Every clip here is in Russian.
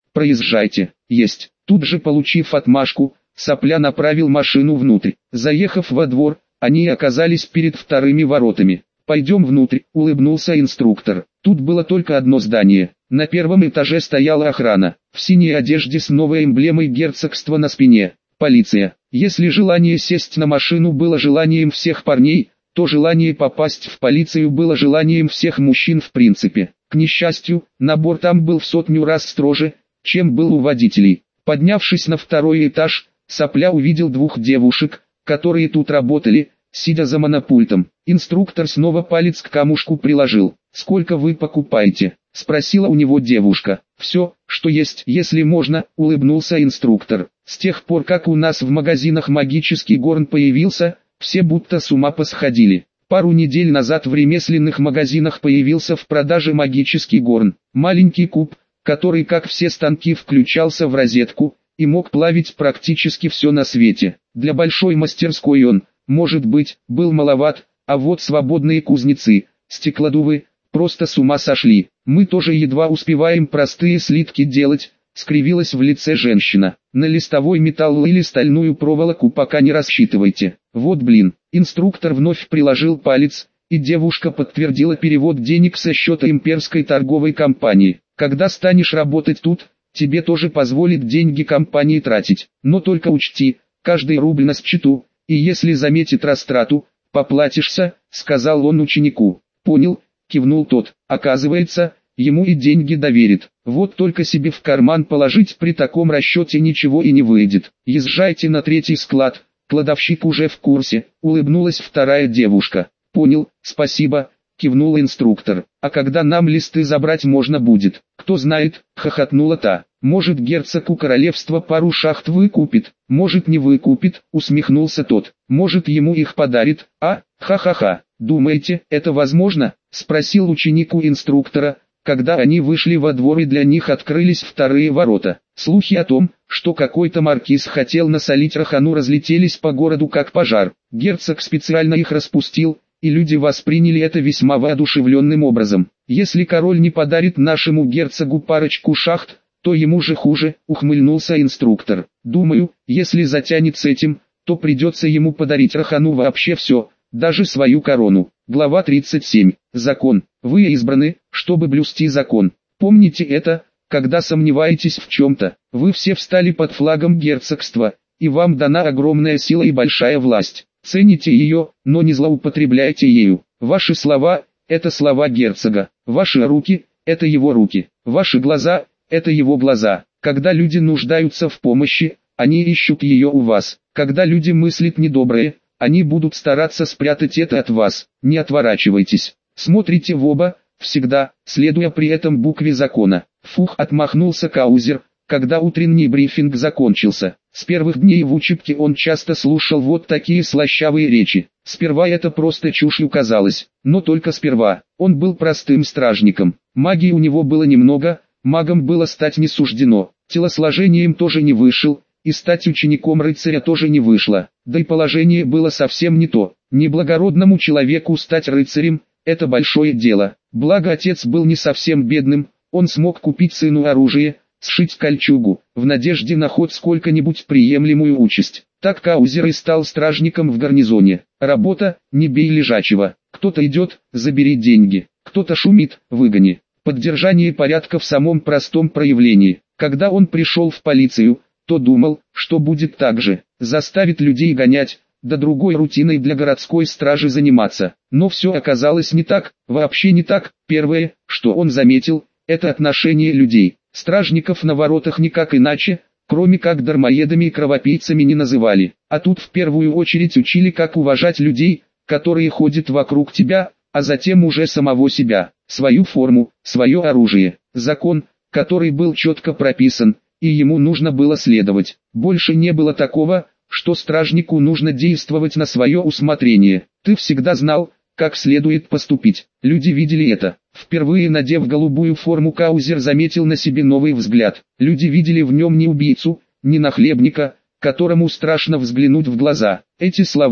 проезжайте. Есть. Тут же получив отмашку, Сопля направил машину внутрь. Заехав во двор, они оказались перед вторыми воротами. «Пойдем внутрь», — улыбнулся инструктор. Тут было только одно здание. На первом этаже стояла охрана, в синей одежде с новой эмблемой герцогства на спине. Полиция. Если желание сесть на машину было желанием всех парней, то желание попасть в полицию было желанием всех мужчин в принципе. К несчастью, набор там был в 100 раз строже, чем был у водителей. Поднявшись на второй этаж, Сопля увидел двух девушек, которые тут работали, сидя за монопультом. Инструктор снова палец к камушку приложил. «Сколько вы покупаете?» — спросила у него девушка. «Все, что есть, если можно», — улыбнулся инструктор. «С тех пор, как у нас в магазинах магический горн появился, все будто с ума посходили. Пару недель назад в ремесленных магазинах появился в продаже магический горн. Маленький куб, который, как все станки, включался в розетку и мог плавить практически все на свете. Для большой мастерской он, может быть, был маловат, а вот свободные кузнецы, стеклодувы, просто с ума сошли. Мы тоже едва успеваем простые слитки делать», — скривилась в лице женщина. «На листовой металл или стальную проволоку пока не рассчитывайте. Вот блин». Инструктор вновь приложил палец, и девушка подтвердила перевод денег со счета имперской торговой компании. «Когда станешь работать тут, тебе тоже позволит деньги компании тратить. Но только учти, каждый рубль на счету, и если заметит растрату, поплатишься», — сказал он ученику. «Понял», — кивнул тот. Оказывается, ему и деньги доверит. Вот только себе в карман положить при таком расчете ничего и не выйдет. «Езжайте на третий склад, кладовщик уже в курсе», — улыбнулась вторая девушка. «Понял, спасибо», — кивнул инструктор. «А когда нам листы забрать можно будет?» «Кто знает», — хохотнула та. «Может, герцог у королевства пару шахт выкупит, может не выкупит», — усмехнулся тот. «Может, ему их подарит, а? Ха-ха-ха. Думаете, это возможно?» — спросил ученик у инструктора, когда они вышли во двор и для них открылись вторые ворота. Слухи о том, что какой-то маркиз хотел насолить Рахану, разлетелись по городу как пожар. Герцог специально их распустил, и люди восприняли это весьма воодушевленным образом. «Если король не подарит нашему герцогу парочку шахт, то ему же хуже», — ухмыльнулся инструктор. «Думаю, если затянет с этим, то придется ему подарить Рахану вообще все, даже свою корону». Глава 37. Закон. Вы избраны, чтобы блюсти закон. Помните это, когда сомневаетесь в чем-то. Вы все встали под флагом герцогства, и вам дана огромная сила и большая власть. Цените ее, но не злоупотребляйте ею. Ваши слова – это слова герцога. Ваши руки – это его руки. Ваши глаза – это его глаза. Когда люди нуждаются в помощи, они ищут ее у вас. Когда люди мыслят недоброе, они будут стараться спрятать это от вас. Не отворачивайтесь. Смотрите в оба, всегда, следуя при этом букве закона. Фух, отмахнулся Каузер, когда утренний брифинг закончился. С первых дней в учебке он часто слушал вот такие слащавые речи. Сперва это просто чушью казалось, но только сперва. Он был простым стражником. Магии у него было немного, магом было стать не суждено. Телосложением тоже не вышел, и стать учеником рыцаря тоже не вышло. Да и положение было совсем не то. Неблагородному человеку стать рыцарем – это большое дело. Благо отец был не совсем бедным, он смог купить сыну оружие, сшить кольчугу, в надежде на хоть сколько-нибудь приемлемую участь. Так Каузер и стал стражником в гарнизоне. Работа – не бей лежачего. Кто-то идет – забери деньги. Кто-то шумит – выгони. Поддержание порядка в самом простом проявлении. Когда он пришел в полицию, то думал, что будет так же. Заставит людей гонять, да другой рутиной для городской стражи заниматься. Но все оказалось не так, вообще не так. Первое, что он заметил, это отношение людей. Стражников на воротах никак иначе, кроме как дармоедами и кровопийцами не называли. А тут в первую очередь учили, как уважать людей, которые ходят вокруг тебя, а затем уже самого себя, свою форму, свое оружие. Закон, который был четко прописан, и ему нужно было следовать. Больше не было такого, что стражнику нужно действовать на свое усмотрение. Ты всегда знал, как следует поступить. Люди видели это. Впервые надев голубую форму, Каузер заметил на себе новый взгляд. Люди видели в нем не убийцу, не нахлебника, которому страшно взглянуть в глаза. Эти слова,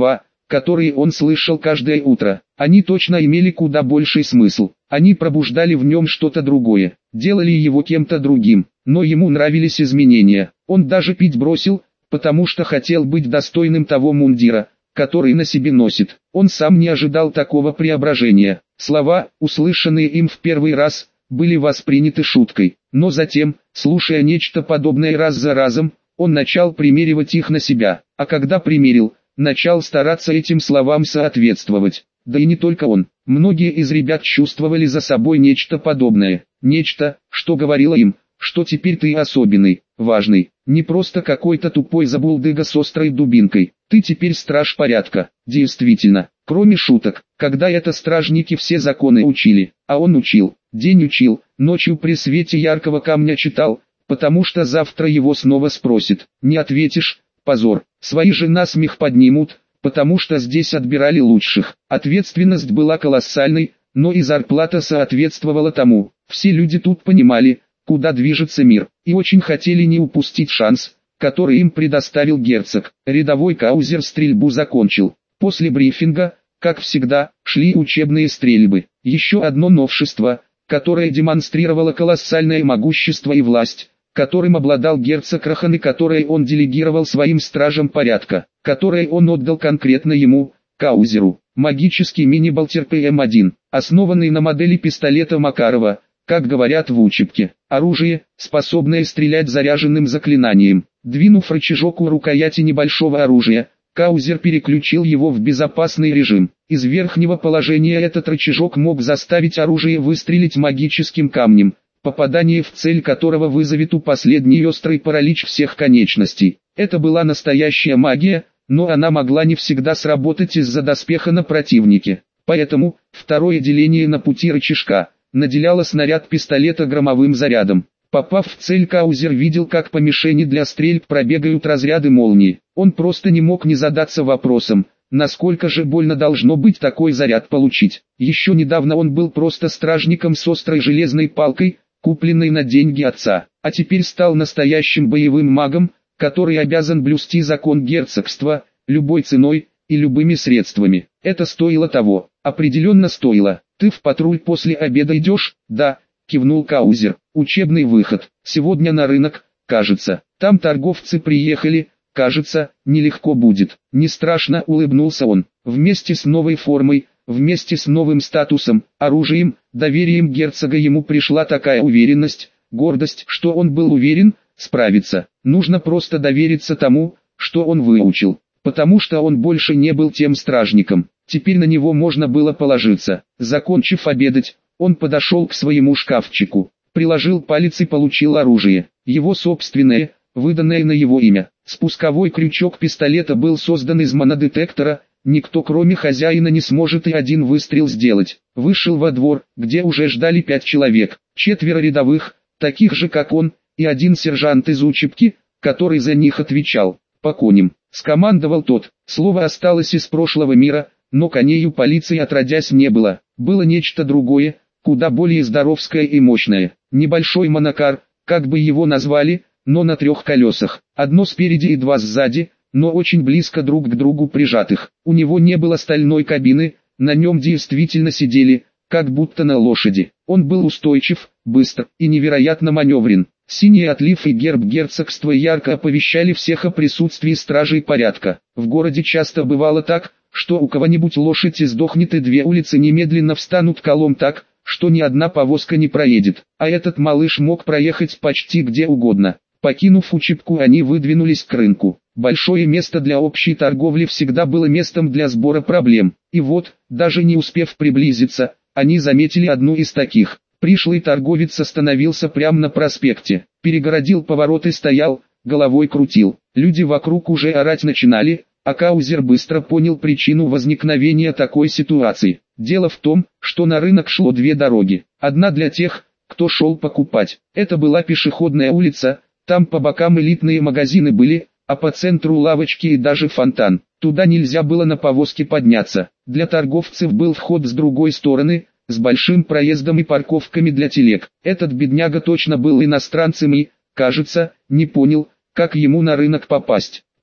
которые он слышал каждое утро. Они точно имели куда больший смысл. Они пробуждали в нем что-то другое, делали его кем-то другим, но ему нравились изменения. Он даже пить бросил, потому что хотел быть достойным того мундира, который на себе носит. Он сам не ожидал такого преображения. Слова, услышанные им в первый раз, были восприняты шуткой, но затем, слушая нечто подобное раз за разом, он начал примеривать их на себя, а когда примерил, начал стараться этим словам соответствовать. Да и не только он, многие из ребят чувствовали за собой нечто подобное, нечто, что говорило им, что теперь ты особенный, важный, не просто какой-то тупой забулдыга с острой дубинкой, ты теперь страж порядка. Действительно, кроме шуток, когда это стражники все законы учили, а он учил, день учил, ночью при свете яркого камня читал, потому что завтра его снова спросит, не ответишь, позор, свои же насмех поднимут, потому что здесь отбирали лучших. Ответственность была колоссальной, но и зарплата соответствовала тому. Все люди тут понимали, куда движется мир, и очень хотели не упустить шанс, который им предоставил герцог. Рядовой Каузер стрельбу закончил. После брифинга, как всегда, шли учебные стрельбы. Еще одно новшество, которое демонстрировало колоссальное могущество и власть, которым обладал герцог Рахан и которое он делегировал своим стражам порядка, которое он отдал конкретно ему, Каузеру. Магический мини-болтер ПМ-1, основанный на модели пистолета Макарова, как говорят в учебке. Оружие, способное стрелять заряженным заклинанием. Двинув рычажок у рукояти небольшого оружия, Каузер переключил его в безопасный режим. Из верхнего положения этот рычажок мог заставить оружие выстрелить магическим камнем, попадание в цель которого вызовет у последней острый паралич всех конечностей. Это была настоящая магия, но она могла не всегда сработать из-за доспеха на противнике. Поэтому, второе деление на пути рычажка наделяло снаряд пистолета громовым зарядом. Попав в цель, Каузер видел, как по мишени для стрельб пробегают разряды молнии. Он просто не мог не задаться вопросом, насколько же больно должно быть такой заряд получить. Еще недавно он был просто стражником с острой железной палкой, купленной на деньги отца, а теперь стал настоящим боевым магом, который обязан блюсти закон герцогства, любой ценой и любыми средствами. Это стоило того, определенно стоило. «Ты в патруль после обеда идешь?» «Да», кивнул Каузер. «Учебный выход. Сегодня на рынок, кажется. Там торговцы приехали, кажется, нелегко будет». «Не страшно», улыбнулся он. Вместе с новой формой, вместе с новым статусом, оружием, доверием герцога ему пришла такая уверенность, гордость, что он был уверен, справится. Нужно просто довериться тому, что он выучил, потому что он больше не был тем стражником. Теперь на него можно было положиться. Закончив обедать, он подошел к своему шкафчику, приложил палец и получил оружие. Его собственное, выданное на его имя. Спусковой крючок пистолета был создан из монодетектора, никто кроме хозяина не сможет и один выстрел сделать. Вышел во двор, где уже ждали 5 человек, 4 рядовых, таких же как он, и один сержант из учебки, который за них отвечал. «По коням», скомандовал тот. Слово осталось из прошлого мира, но коней у полиции отродясь не было. Было нечто другое, куда более здоровское и мощное. Небольшой монокар, как бы его назвали, но на 3 колесах. Одно спереди и 2 сзади, но очень близко друг к другу прижатых. У него не было стальной кабины, на нем действительно сидели, как будто на лошади. Он был устойчив, быстр и невероятно маневрен. Синий отлив и герб герцогства ярко оповещали всех о присутствии стражей порядка. В городе часто бывало так, что у кого-нибудь лошадь издохнет и 2 улицы немедленно встанут колом так, что ни одна повозка не проедет. А этот малыш мог проехать почти где угодно. Покинув учебку, они выдвинулись к рынку. Большое место для общей торговли всегда было местом для сбора проблем. И вот, даже не успев приблизиться, они заметили одну из таких. Пришлый торговец остановился прямо на проспекте, перегородил поворот и стоял, головой крутил. Люди вокруг уже орать начинали, а Каузер быстро понял причину возникновения такой ситуации. Дело в том, что на рынок шло 2 дороги. Одна для тех, кто шел покупать. Это была пешеходная улица, там по бокам элитные магазины были, а по центру лавочки и даже фонтан. Туда нельзя было на повозке подняться. Для торговцев был вход с другой стороны, с большим проездом и парковками для телег. Этот бедняга точно был иностранцем и, кажется, не понял, как ему на рынок попасть.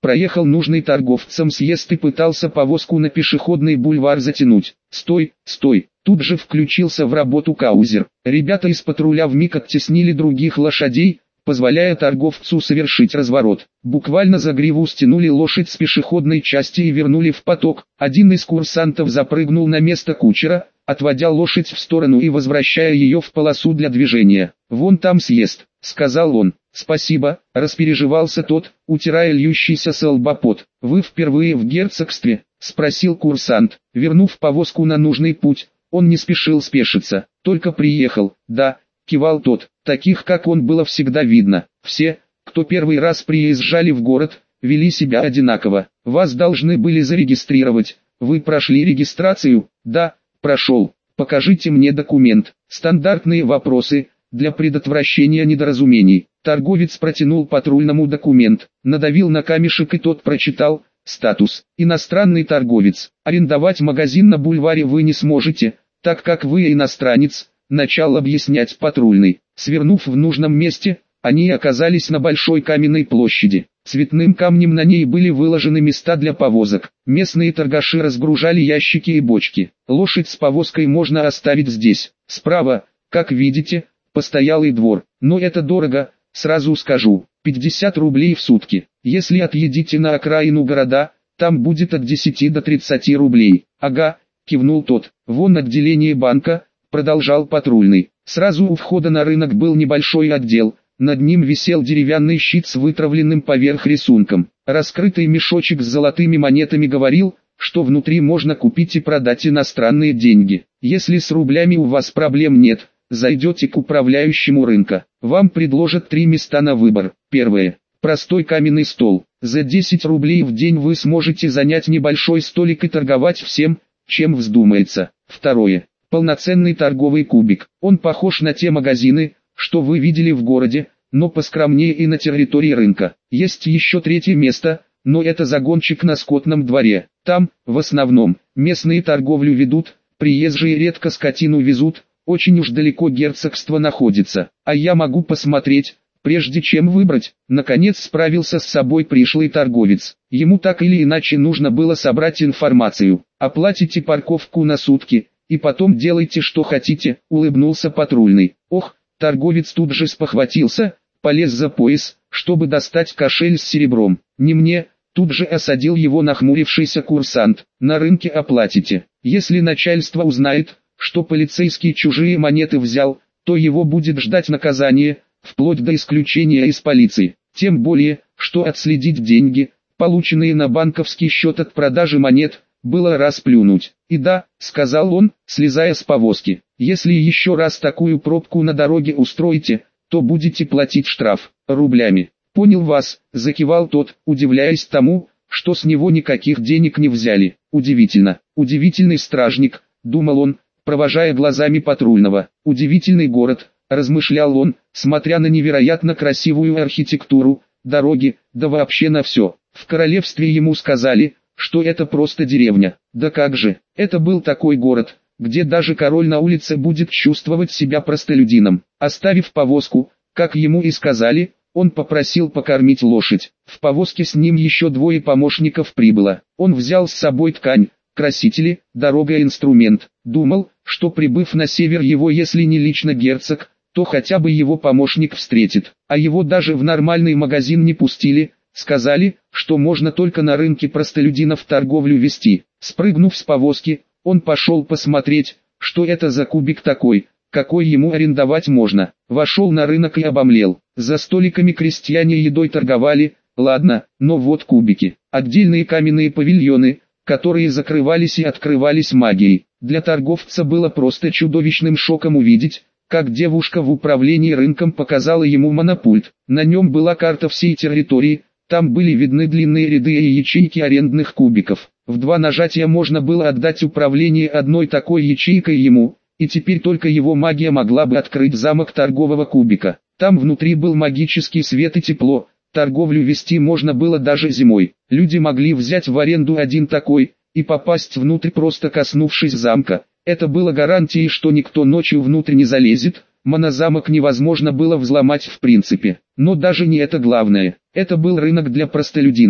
Проехал нужный торговцам съезд и пытался повозку на пешеходный бульвар затянуть. «Стой, стой!» Тут же включился в работу Каузер. Ребята из патруля вмиг оттеснили других лошадей, позволяя торговцу совершить разворот. Буквально за гриву стянули лошадь с пешеходной части и вернули в поток. Один из курсантов запрыгнул на место кучера, отводя лошадь в сторону и возвращая ее в полосу для движения. «Вон там съезд», — сказал он. «Спасибо», — распереживался тот, утирая льющийся со лба пот. «Вы впервые в герцогстве?» — спросил курсант. Вернув повозку на нужный путь, он не спешил спешиться. «Только приехал». «Да», — кивал тот. Таких как он было всегда видно. Все, кто первый раз приезжали в город, вели себя одинаково. «Вас должны были зарегистрировать. Вы прошли регистрацию?» «Да, прошел. Покажите мне документ». Стандартные вопросы для предотвращения недоразумений. Торговец протянул патрульному документ, надавил на камешек и тот прочитал: «Статус. Иностранный торговец. Арендовать магазин на бульваре вы не сможете, так как вы иностранец», — начал объяснять патрульный. Свернув в нужном месте, они оказались на большой каменной площади. Цветным камнем на ней были выложены места для повозок. Местные торгаши разгружали ящики и бочки. «Лошадь с повозкой можно оставить здесь. Справа, как видите, постоялый двор. Но это дорого, сразу скажу. 50 рублей в сутки. Если отъедите на окраину города, там будет от 10 до 30 рублей». «Ага», — кивнул тот. «Вон отделение банка», — продолжал патрульный. Сразу у входа на рынок был небольшой отдел. Над ним висел деревянный щит с вытравленным поверх рисунком. Раскрытый мешочек с золотыми монетами говорил, что внутри можно купить и продать иностранные деньги. Если с рублями у вас проблем нет, зайдете к управляющему рынка. Вам предложат 3 места на выбор. Первое. Простой каменный стол. За 10 рублей в день вы сможете занять небольшой столик и торговать всем, чем вздумается. Второе. Полноценный торговый кубик. Он похож на те магазины, что вы видели в городе, но поскромнее и на территории рынка. Есть еще третье место, но это загончик на скотном дворе. Там, в основном, местные торговлю ведут, приезжие редко скотину везут, очень уж далеко герцогство находится. А я могу посмотреть, прежде чем выбрать. Наконец справился с собой пришлый торговец. Ему так или иначе нужно было собрать информацию. «Оплатите парковку на сутки, и потом делайте что хотите», — улыбнулся патрульный. «Ох!» Торговец тут же спохватился, полез за пояс, чтобы достать кошель с серебром. «Не мне», тут же осадил его нахмурившийся курсант. «На рынке оплатите. Если начальство узнает, что полицейский чужие монеты взял, то его будет ждать наказание, вплоть до исключения из полиции. Тем более, что отследить деньги, полученные на банковский счет от продажи монет, было расплюнуть». «И да», — сказал он, слезая с повозки, «если еще раз такую пробку на дороге устроите, то будете платить штраф рублями». «Понял вас», — закивал тот, удивляясь тому, что с него никаких денег не взяли. «Удивительно, удивительный стражник», — думал он, провожая глазами патрульного. «Удивительный город», — размышлял он, смотря на невероятно красивую архитектуру, дороги, да вообще на все. В королевстве ему сказали, что это просто деревня. Да как же, это был такой город, где даже король на улице будет чувствовать себя простолюдином. Оставив повозку, как ему и сказали, он попросил покормить лошадь. В повозке с ним еще 2 помощников прибыло. Он взял с собой ткань, красители, дорога и инструмент. Думал, что прибыв на север его, если не лично герцог, то хотя бы его помощник встретит. А его даже в нормальный магазин не пустили. Сказали, что можно только на рынке простолюдинов торговлю вести. Спрыгнув с повозки, он пошел посмотреть, что это за кубик такой, какой ему арендовать можно. Вошел на рынок и обомлел. За столиками крестьяне едой торговали, ладно, но вот кубики. Отдельные каменные павильоны, которые закрывались и открывались магией. Для торговца было просто чудовищным шоком увидеть, как девушка в управлении рынком показала ему монопульт. На нем была карта всей территории. Там были видны длинные ряды и ячейки арендных кубиков. В 2 нажатия можно было отдать управление одной такой ячейкой ему, и теперь только его магия могла бы открыть замок торгового кубика. Там внутри был магический свет и тепло, торговлю вести можно было даже зимой. Люди могли взять в аренду один такой, и попасть внутрь, просто коснувшись замка. Это было гарантией, что никто ночью внутрь не залезет. Монозамок невозможно было взломать в принципе. Но даже не это главное. Это был рынок для простолюдинов.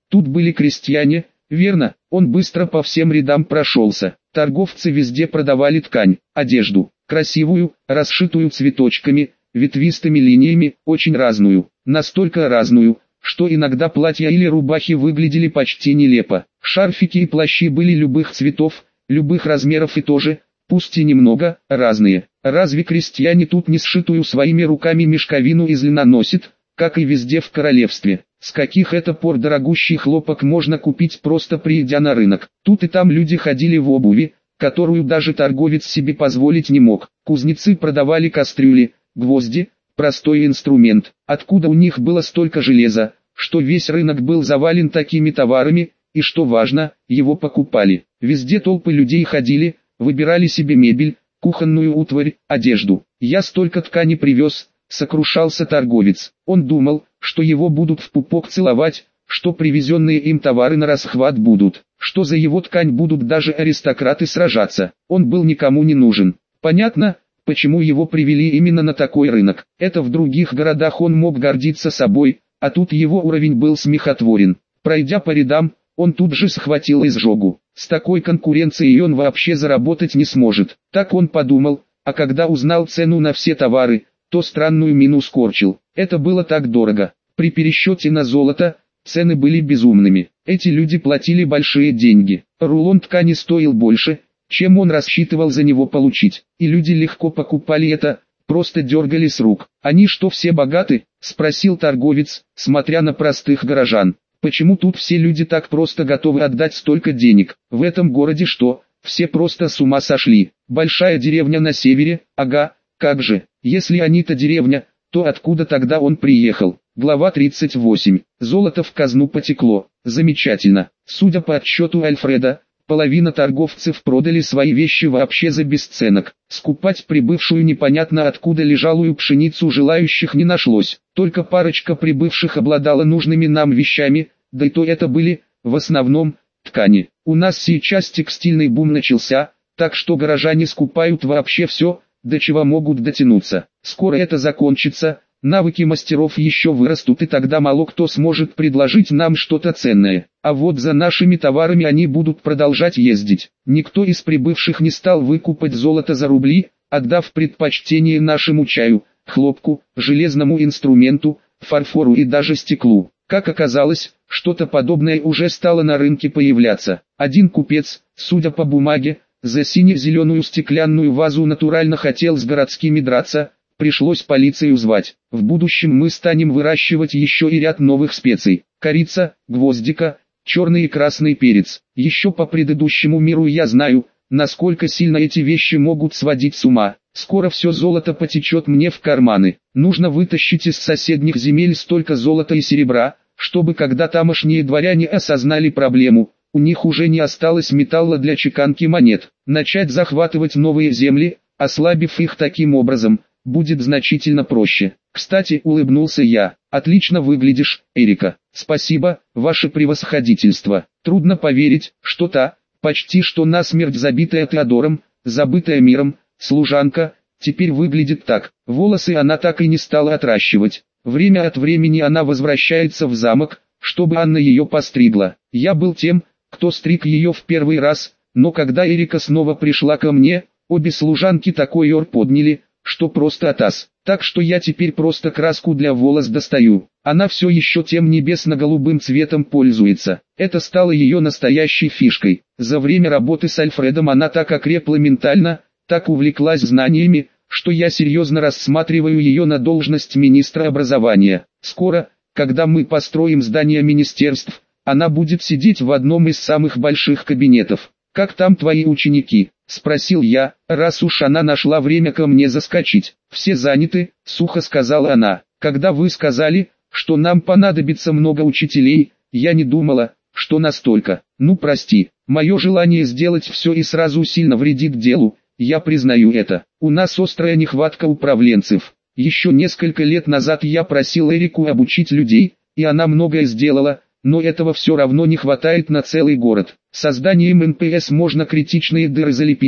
Тут были крестьяне, верно, он быстро по всем рядам прошелся. Торговцы везде продавали ткань, одежду, красивую, расшитую цветочками, ветвистыми линиями, очень разную, настолько разную, что иногда платья или рубахи выглядели почти нелепо. Шарфики и плащи были любых цветов, любых размеров и тоже, пусть и немного, разные. Разве крестьяне тут не сшитую своими руками мешковину из льна носят, как и везде в королевстве? С каких это пор дорогущий хлопок можно купить, просто приидя на рынок? Тут и там люди ходили в обуви, которую даже торговец себе позволить не мог. Кузнецы продавали кастрюли, гвозди, простой инструмент. Откуда у них было столько железа, что весь рынок был завален такими товарами, и что важно, его покупали. Везде толпы людей ходили, выбирали себе мебель, кухонную утварь, одежду. Я столько ткани привез, сокрушался торговец. Он думал, что его будут в пупок целовать, что привезенные им товары на расхват будут, что за его ткань будут даже аристократы сражаться. Он был никому не нужен. Понятно, почему его привели именно на такой рынок. Это в других городах он мог гордиться собой, а тут его уровень был смехотворен. Пройдя по рядам, он тут же схватил изжогу. С такой конкуренцией он вообще заработать не сможет. Так он подумал, а когда узнал цену на все товары, то странную мину скорчил. Это было так дорого. При пересчете на золото, цены были безумными. Эти люди платили большие деньги. Рулон ткани стоил больше, чем он рассчитывал за него получить. И люди легко покупали это, просто дергали с рук. «Они что, все богаты?» – спросил торговец, смотря на простых горожан. «Почему тут все люди так просто готовы отдать столько денег? В этом городе что, все просто с ума сошли? Большая деревня на севере, ага, как же, если они-то деревня, то откуда тогда он приехал?» Глава 38. Золото в казну потекло. Замечательно. Судя по отчету Альфреда, половина торговцев продали свои вещи вообще за бесценок. Скупать прибывшую непонятно откуда лежалую пшеницу желающих не нашлось. Только парочка прибывших обладала нужными нам вещами, да и то это были, в основном, ткани. У нас сейчас текстильный бум начался, так что горожане скупают вообще все, до чего могут дотянуться. Скоро это закончится, навыки мастеров еще вырастут, и тогда мало кто сможет предложить нам что-то ценное. А вот за нашими товарами они будут продолжать ездить. Никто из прибывших не стал выкупать золото за рубли, отдав предпочтение нашему чаю, хлопку, железному инструменту, фарфору и даже стеклу. Как оказалось, что-то подобное уже стало на рынке появляться. Один купец, судя по бумаге, за сине-зеленую стеклянную вазу натурально хотел с городскими драться. Пришлось полицию звать. В будущем мы станем выращивать еще и ряд новых специй. Корица, гвоздика, черный и красный перец. Еще по предыдущему миру я знаю, насколько сильно эти вещи могут сводить с ума. Скоро все золото потечет мне в карманы. Нужно вытащить из соседних земель столько золота и серебра, чтобы когда тамошние дворяне осознали проблему, у них уже не осталось металла для чеканки монет. Начать захватывать новые земли, ослабив их таким образом, будет значительно проще. Кстати, улыбнулся я. Отлично выглядишь, Эрика. Спасибо, ваше превосходительство. Трудно поверить, что та, почти что насмерть забитая Теодором, забытая миром, служанка, теперь выглядит так. Волосы она так и не стала отращивать. Время от времени она возвращается в замок, чтобы Анна ее постригла. Я был тем, кто стриг ее в первый раз, но когда Эрика снова пришла ко мне, обе служанки такой ор подняли, что просто атас. Так что я теперь просто краску для волос достаю. Она все еще тем небесно-голубым цветом пользуется. Это стало ее настоящей фишкой. За время работы с Альфредом она так окрепла ментально, так увлеклась знаниями, что я серьезно рассматриваю ее на должность министра образования. Скоро, когда мы построим здание министерств, она будет сидеть в одном из самых больших кабинетов. «Как там твои ученики?» — спросил я, раз уж она нашла время ко мне заскочить. «Все заняты», — сухо сказала она. «Когда вы сказали, что нам понадобится много учителей, я не думала, что настолько. Ну прости, мое желание сделать все и сразу сильно вредит делу, я признаю это. У нас острая нехватка управленцев. Еще несколько лет назад я просил Эрику обучить людей, и она многое сделала, но этого все равно не хватает на целый город. Созданием НПС можно критичные дыры залепить,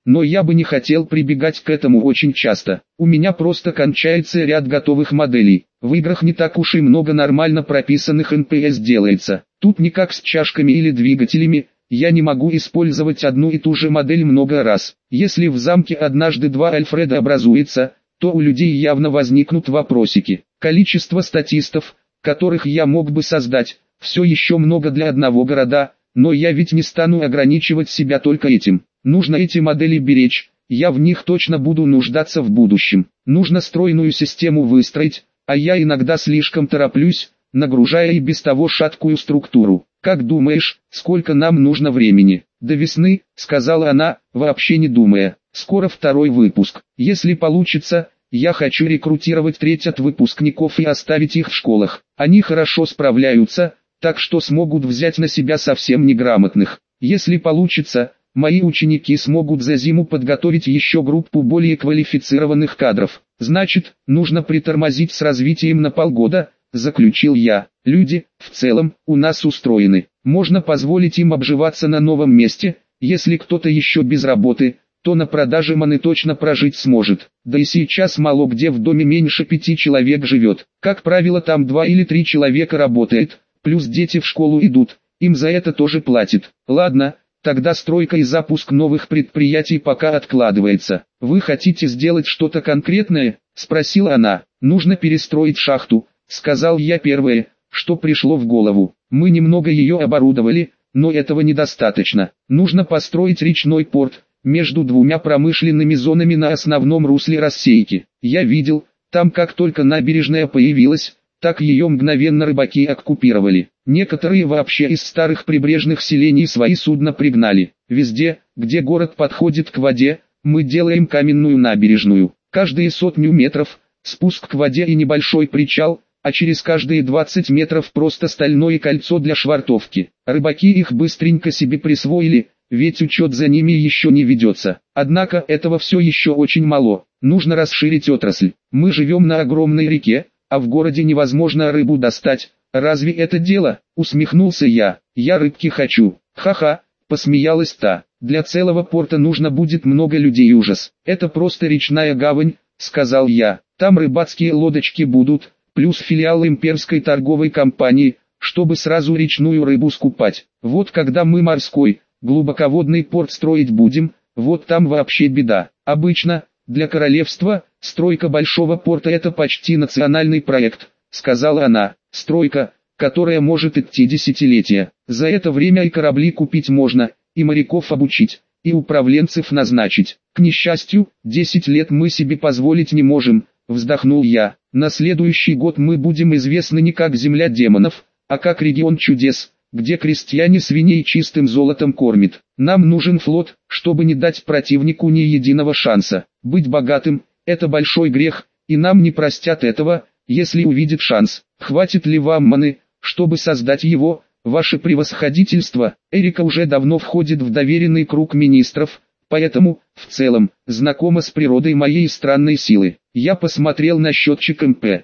но я бы не хотел прибегать к этому очень часто. У меня просто кончается ряд готовых моделей. В играх не так уж и много нормально прописанных НПС делается. Тут не как с чашками или двигателями, я не могу использовать одну и ту же модель много раз. Если в замке однажды два Альфреда образуется, то у людей явно возникнут вопросики. Количество статистов, которых я мог бы создать, все еще много для одного города, но я ведь не стану ограничивать себя только этим. Нужно эти модели беречь, я в них точно буду нуждаться в будущем. Нужно стройную систему выстроить, а я иногда слишком тороплюсь, нагружая и без того шаткую структуру. «Как думаешь, сколько нам нужно времени?» «До весны», — сказала она, вообще не думая. «Скоро второй выпуск. Если получится, я хочу рекрутировать треть выпускников и оставить их в школах. Они хорошо справляются, так что смогут взять на себя совсем неграмотных. Если получится, мои ученики смогут за зиму подготовить еще группу более квалифицированных кадров. Значит, нужно притормозить с развитием на полгода», — заключил я. «Люди, в целом, у нас устроены. Можно позволить им обживаться на новом месте. Если кто-то еще без работы, то на продаже маны точно прожить сможет. Да и сейчас мало где в доме меньше 5 человек живет. Как правило, там 2 или 3 человека работает, плюс дети в школу идут, им за это тоже платят. Ладно, тогда стройка и запуск новых предприятий пока откладывается. Вы хотите сделать что-то конкретное?» — спросила она. «Нужно перестроить шахту», — сказал я первое, что пришло в голову. «Мы немного ее оборудовали, но этого недостаточно. Нужно построить речной порт между двумя промышленными зонами на основном русле Рассейки. Я видел, там как только набережная появилась, так ее мгновенно рыбаки оккупировали. Некоторые вообще из старых прибрежных селений свои судна пригнали. Везде, где город подходит к воде, мы делаем каменную набережную. Каждые 100 метров – спуск к воде и небольшой причал, а через каждые 20 метров просто стальное кольцо для швартовки. Рыбаки их быстренько себе присвоили, ведь учет за ними еще не ведется. Однако этого все еще очень мало. Нужно расширить отрасль. Мы живем на огромной реке, а в городе невозможно рыбу достать. Разве это дело? Усмехнулся я. Я рыбки хочу. Ха-ха, посмеялась та. Для целого порта нужно будет много людей. Ужас. Это просто речная гавань, сказал я. Там рыбацкие лодочки будут, плюс филиал имперской торговой компании, чтобы сразу речную рыбу скупать. Вот когда мы морской, глубоководный порт строить будем, вот там вообще беда. Обычно, для королевства, стройка большого порта это почти национальный проект, сказала она. Стройка, которая может идти десятилетия. За это время и корабли купить можно, и моряков обучить, и управленцев назначить. К несчастью, 10 лет мы себе позволить не можем, вздохнул я. На следующий год мы будем известны не как земля демонов, а как регион чудес, где крестьяне свиней чистым золотом кормят. Нам нужен флот, чтобы не дать противнику ни единого шанса. Быть богатым – это большой грех, и нам не простят этого, если увидят шанс. Хватит ли вам маны, чтобы создать его, ваше превосходительство? Эрика уже давно входит в доверенный круг министров, поэтому, в целом, знакома с природой моей странной силы. Я посмотрел на счетчик МП.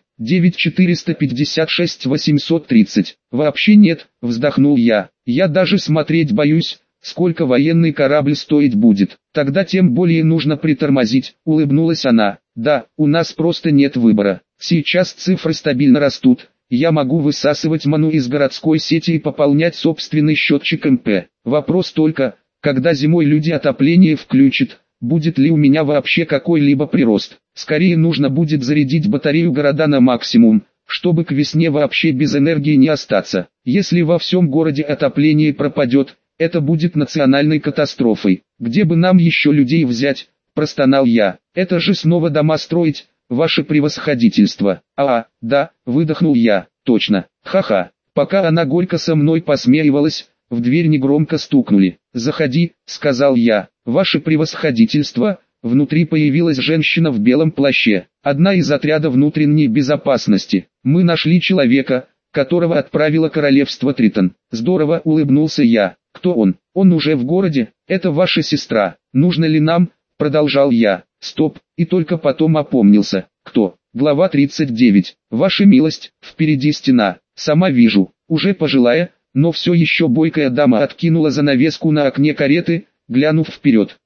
9456-830. Вообще нет, вздохнул я. Я даже смотреть боюсь, сколько военный корабль стоить будет. Тогда тем более нужно притормозить, улыбнулась она. Да, у нас просто нет выбора. Сейчас цифры стабильно растут. Я могу высасывать ману из городской сети и пополнять собственный счетчик МП. Вопрос только, когда зимой люди отопление включат, будет ли у меня вообще какой-либо прирост. Скорее нужно будет зарядить батарею города на максимум, чтобы к весне вообще без энергии не остаться. Если во всем городе отопление пропадет, это будет национальной катастрофой. Где бы нам еще людей взять, простонал я. Это же снова дома строить, ваше превосходительство. Да, выдохнул я, точно. Ха-ха. Пока она горько со мной посмеивалась, в дверь негромко стукнули. «Заходи», — сказал я. «Ваше превосходительство». Внутри появилась женщина в белом плаще, одна из отряда внутренней безопасности. «Мы нашли человека, которого отправило королевство Тритон». «Здорово», — улыбнулся я. «Кто он?» «Он уже в городе, это ваша сестра. Нужно ли нам?» — продолжал я. «Стоп», и только потом опомнился. «Кто?» Глава 39. «Ваша милость, впереди стена. Сама вижу». Уже пожилая, но все еще бойкая дама откинула занавеску на окне кареты, глянув вперед.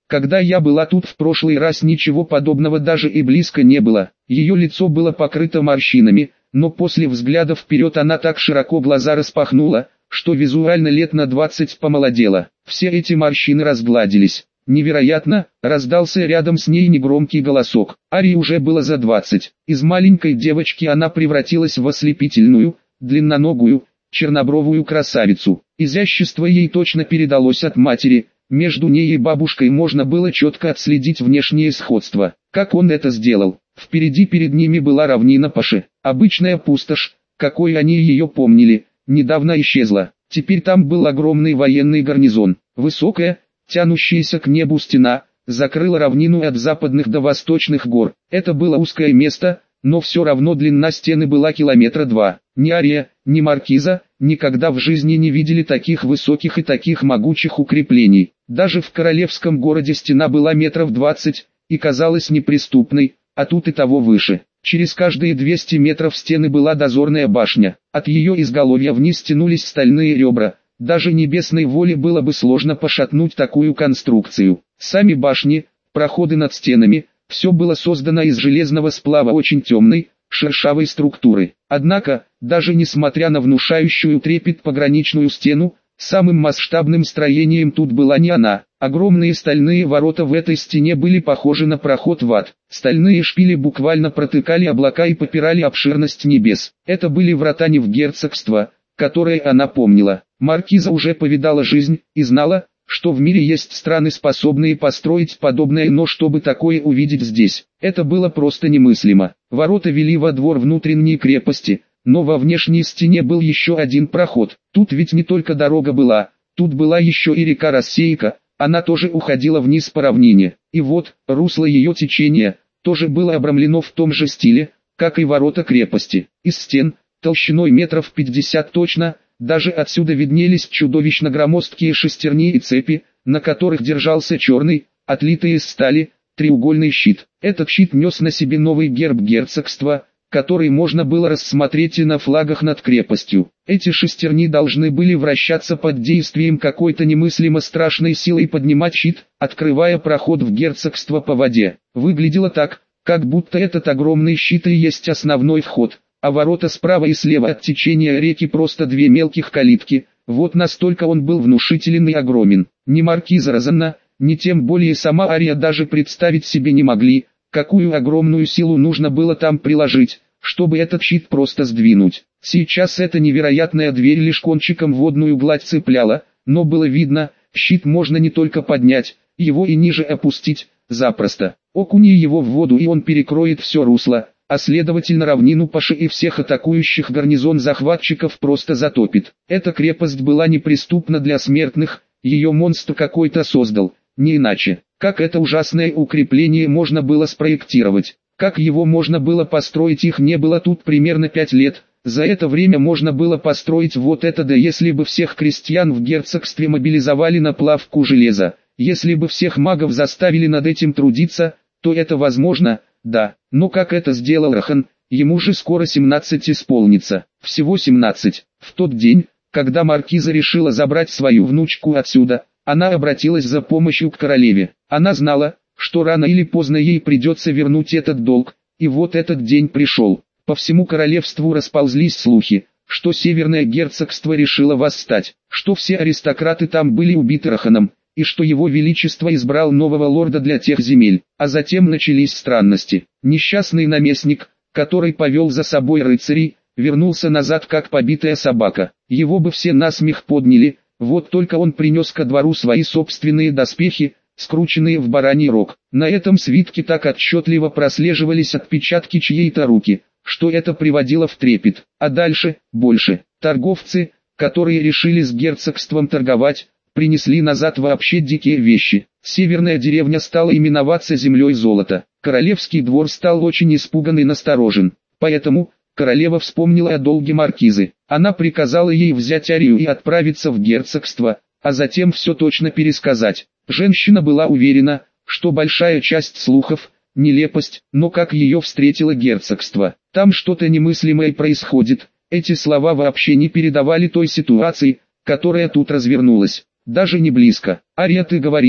Когда я была тут в прошлый раз, ничего подобного даже и близко не было. Ее лицо было покрыто морщинами, но после взгляда вперед она так широко глаза распахнула, что визуально лет на 20 помолодела. Все эти морщины разгладились. «Невероятно!» — раздался рядом с ней негромкий голосок. Арии уже было за 20. Из маленькой девочки она превратилась в ослепительную, длинноногую, чернобровую красавицу. Изящество ей точно передалось от матери. Между ней и бабушкой можно было четко отследить внешнее сходство. Как он это сделал? Впереди перед ними была равнина Паши. Обычная пустошь, какой они ее помнили, недавно исчезла. Теперь там был огромный военный гарнизон. Высокая, тянущаяся к небу стена, закрыла равнину от западных до восточных гор. Это было узкое место, но все равно длина стены была километра 2. Ни Ария, ни Маркиза никогда в жизни не видели таких высоких и таких могучих укреплений. Даже в королевском городе стена была метров 20 и казалась неприступной, а тут и того выше. Через каждые 200 метров стены была дозорная башня. От ее изголовья вниз тянулись стальные ребра. Даже небесной воле было бы сложно пошатнуть такую конструкцию. Сами башни, проходы над стенами, все было создано из железного сплава очень темной, шершавой структуры. Однако, даже несмотря на внушающую трепет пограничную стену, самым масштабным строением тут была не она. Огромные стальные ворота в этой стене были похожи на проход в ад. Стальные шпили буквально протыкали облака и попирали обширность небес. Это были врата не в герцогство, которое она помнила. Маркиза уже повидала жизнь и знала, что в мире есть страны, способные построить подобное, но чтобы такое увидеть здесь, это было просто немыслимо. Ворота вели во двор внутренней крепости, но во внешней стене был еще один проход. Тут ведь не только дорога была, тут была еще и река Рассейка, она тоже уходила вниз по равнине. И вот, русло ее течения, тоже было обрамлено в том же стиле, как и ворота крепости. Из стен, толщиной метров 50 точно, даже отсюда виднелись чудовищно громоздкие шестерни и цепи, на которых держался черный, отлитый из стали, треугольный щит. Этот щит нес на себе новый герб герцогства, который можно было рассмотреть и на флагах над крепостью. Эти шестерни должны были вращаться под действием какой-то немыслимо страшной силы и поднимать щит, открывая проход в герцогство по воде. Выглядело так, как будто этот огромный щит и есть основной вход, а ворота справа и слева от течения реки просто две мелких калитки. Вот настолько он был внушителен и огромен. Ни маркиза Розанна, ни тем более сама Ария даже представить себе не могли, какую огромную силу нужно было там приложить, чтобы этот щит просто сдвинуть. Сейчас эта невероятная дверь лишь кончиком водную гладь цепляла, но было видно, щит можно не только поднять, его и ниже опустить, запросто. Окуни его в воду и он перекроет все русло, а следовательно равнину Паши и всех атакующих гарнизон захватчиков просто затопит. Эта крепость была неприступна для смертных, ее монстр какой-то создал, не иначе. Как это ужасное укрепление можно было спроектировать? Как его можно было построить? Их не было тут примерно 5 лет. За это время можно было построить вот это, да если бы всех крестьян в герцогстве мобилизовали на плавку железа, если бы всех магов заставили над этим трудиться, то это возможно, да. Но как это сделал Рахан? Ему же скоро 17 исполнится. Всего 17. В тот день, когда маркиза решила забрать свою внучку отсюда, она обратилась за помощью к королеве. Она знала, что рано или поздно ей придется вернуть этот долг, и вот этот день пришел. По всему королевству расползлись слухи, что Северное герцогство решило восстать, что все аристократы там были убиты Раханом, и что его величество избрал нового лорда для тех земель. А затем начались странности. Несчастный наместник, который повел за собой рыцарей, вернулся назад как побитая собака. Его бы все насмех подняли, вот только он принес ко двору свои собственные доспехи, скрученные в бараний рог. На этом свитке так отчетливо прослеживались отпечатки чьей-то руки, что это приводило в трепет. А дальше, больше. Торговцы, которые решили с герцогством торговать, принесли назад вообще дикие вещи. Северная деревня стала именоваться землей золота. Королевский двор стал очень испуган и насторожен. Поэтому королева вспомнила о долге маркизы. Она приказала ей взять Арию и отправиться в герцогство, а затем все точно пересказать. Женщина была уверена, что большая часть слухов – нелепость, но как ее встретило герцогство. Там что-то немыслимое происходит. Эти слова вообще не передавали той ситуации, которая тут развернулась. Даже не близко. Ария, ты говорила,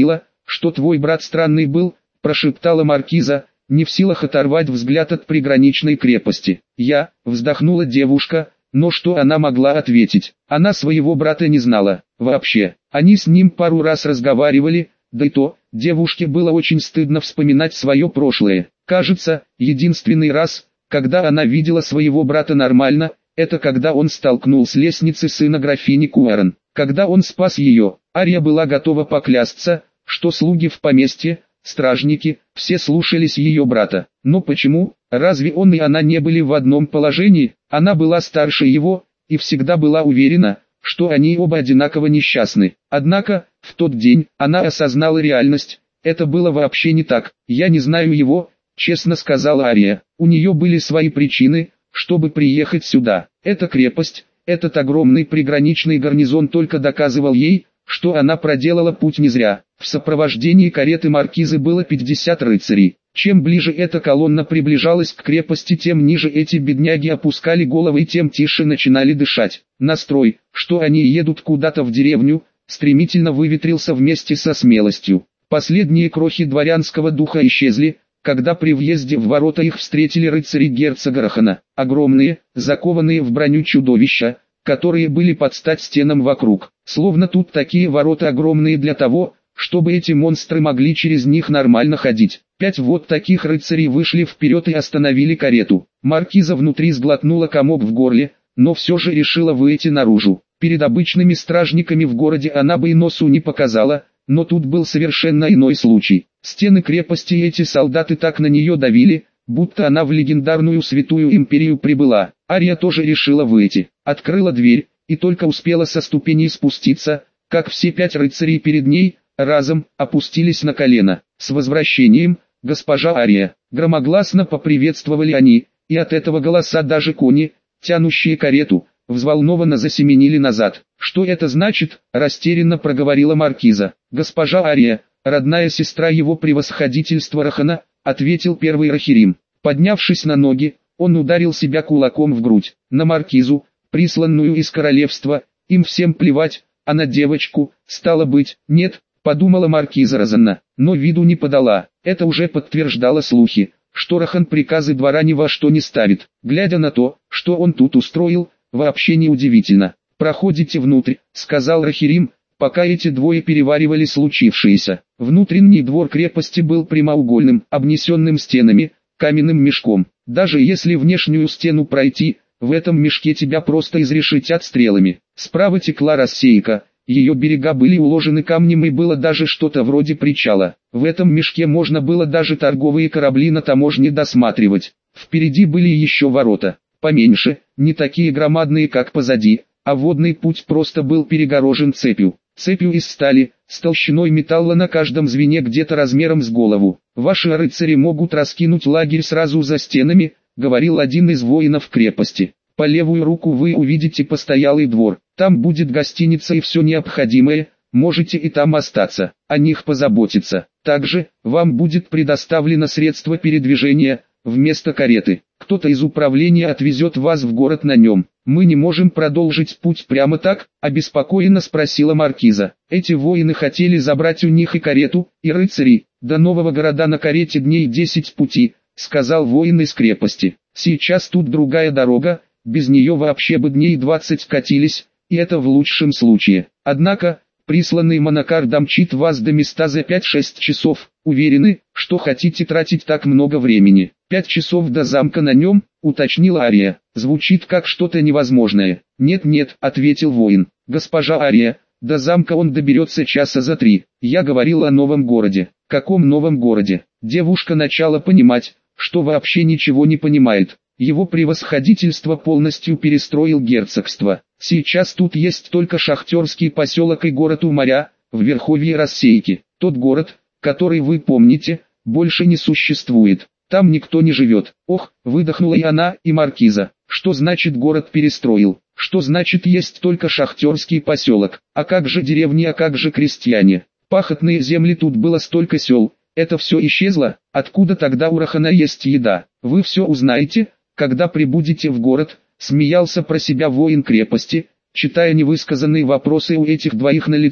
что твой брат странный был, прошептала маркиза, не в силах оторвать взгляд от приграничной крепости. Вздохнула девушка, но что она могла ответить? Она своего брата не знала, вообще. Они с ним пару раз разговаривали, да и то, девушке было очень стыдно вспоминать свое прошлое. Кажется, единственный раз, когда она видела своего брата нормально, это когда он столкнул с лестницы сына графини Куэрон. Когда он спас ее, Ария была готова поклясться, что слуги в поместье, стражники, все слушались ее брата. Но почему? Разве он и она не были в одном положении? Она была старше его, и всегда была уверена, что они оба одинаково несчастны. Однако, в тот день, она осознала реальность. Это было вообще не так. «Я не знаю его», честно сказала Ария. У нее были свои причины, чтобы приехать сюда. Эта крепость, этот огромный приграничный гарнизон только доказывал ей, что она проделала путь не зря. В сопровождении кареты маркизы было 50 рыцарей. Чем ближе эта колонна приближалась к крепости, тем ниже эти бедняги опускали головы и тем тише начинали дышать. Настрой, что они едут куда-то в деревню, стремительно выветрился вместе со смелостью. Последние крохи дворянского духа исчезли, когда при въезде в ворота их встретили рыцари герцога Рахана. Огромные, закованные в броню чудовища, которые были под стать стенам вокруг. Словно тут такие ворота огромные для того, чтобы эти монстры могли через них нормально ходить. 5 вот таких рыцарей вышли вперед и остановили карету. Маркиза внутри сглотнула комок в горле, но все же решила выйти наружу. Перед обычными стражниками в городе она бы и носу не показала, но тут был совершенно иной случай. Стены крепости и эти солдаты так на нее давили, будто она в легендарную святую империю прибыла. Ария тоже решила выйти. Открыла дверь, и только успела со ступеней спуститься, как все 5 рыцарей перед ней, разом, опустились на колено. «С возвращением, госпожа Ария!» Громогласно поприветствовали они, и от этого голоса даже кони, тянущие карету, взволнованно засеменили назад. «Что это значит?» – растерянно проговорила маркиза. «Госпожа Ария, родная сестра его превосходительства Рахана», – ответил первый Рахирим. Поднявшись на ноги, он ударил себя кулаком в грудь. На маркизу, присланную из королевства, им всем плевать, а на девочку, стало быть, нет, подумала маркиза Розанна, но виду не подала. Это уже подтверждало слухи, что Рахан приказы двора ни во что не ставит. Глядя на то, что он тут устроил, вообще не удивительно. «Проходите внутрь», — сказал Рахирим, пока эти двое переваривали случившееся. Внутренний двор крепости был прямоугольным, обнесенным стенами, каменным мешком. Даже если внешнюю стену пройти, в этом мешке тебя просто изрешетят стрелами. Справа текла Рассейка, ее берега были уложены камнем и было даже что-то вроде причала. В этом мешке можно было даже торговые корабли на таможне досматривать. Впереди были еще ворота, поменьше, не такие громадные как позади, а водный путь просто был перегорожен цепью. Цепью из стали, с толщиной металла на каждом звене где-то размером с голову. «Ваши рыцари могут раскинуть лагерь сразу за стенами», — говорил один из воинов крепости. «По левую руку вы увидите постоялый двор, там будет гостиница и все необходимое, можете и там остаться, о них позаботиться. Также, вам будет предоставлено средство передвижения, вместо кареты. Кто-то из управления отвезет вас в город на нем». «Мы не можем продолжить путь прямо так?» – обеспокоенно спросила маркиза. Эти воины хотели забрать у них и карету, и рыцарей. «До нового города на карете дней 10 пути», – сказал воин из крепости. «Сейчас тут другая дорога, без нее вообще бы дней 20 катились, и это в лучшем случае. Однако, присланный Монакар домчит вас до места за 5-6 часов. Уверены, что хотите тратить так много времени?» 5 часов до замка на нем, уточнила Ария. Звучит как что-то невозможное. «Нет-нет», ответил воин. «Госпожа Ария, до замка он доберется часа за 3. Я говорил о новом городе». «Каком новом городе?» Девушка начала понимать, что вообще ничего не понимает. Его превосходительство полностью перестроил герцогство. Сейчас тут есть только шахтерский поселок и город у моря, в верховье Рассейки. Тот город, который вы помните, больше не существует. Там никто не живет. Ох, выдохнула и она, и маркиза. Что значит город перестроил? Что значит есть только шахтерский поселок? А как же деревни, а как же крестьяне? Пахотные земли, тут было столько сел. Это все исчезло? Откуда тогда у Рахана есть еда? Вы все узнаете, когда прибудете в город, смеялся про себя воин крепости, читая невысказанные вопросы у этих двоих на лице.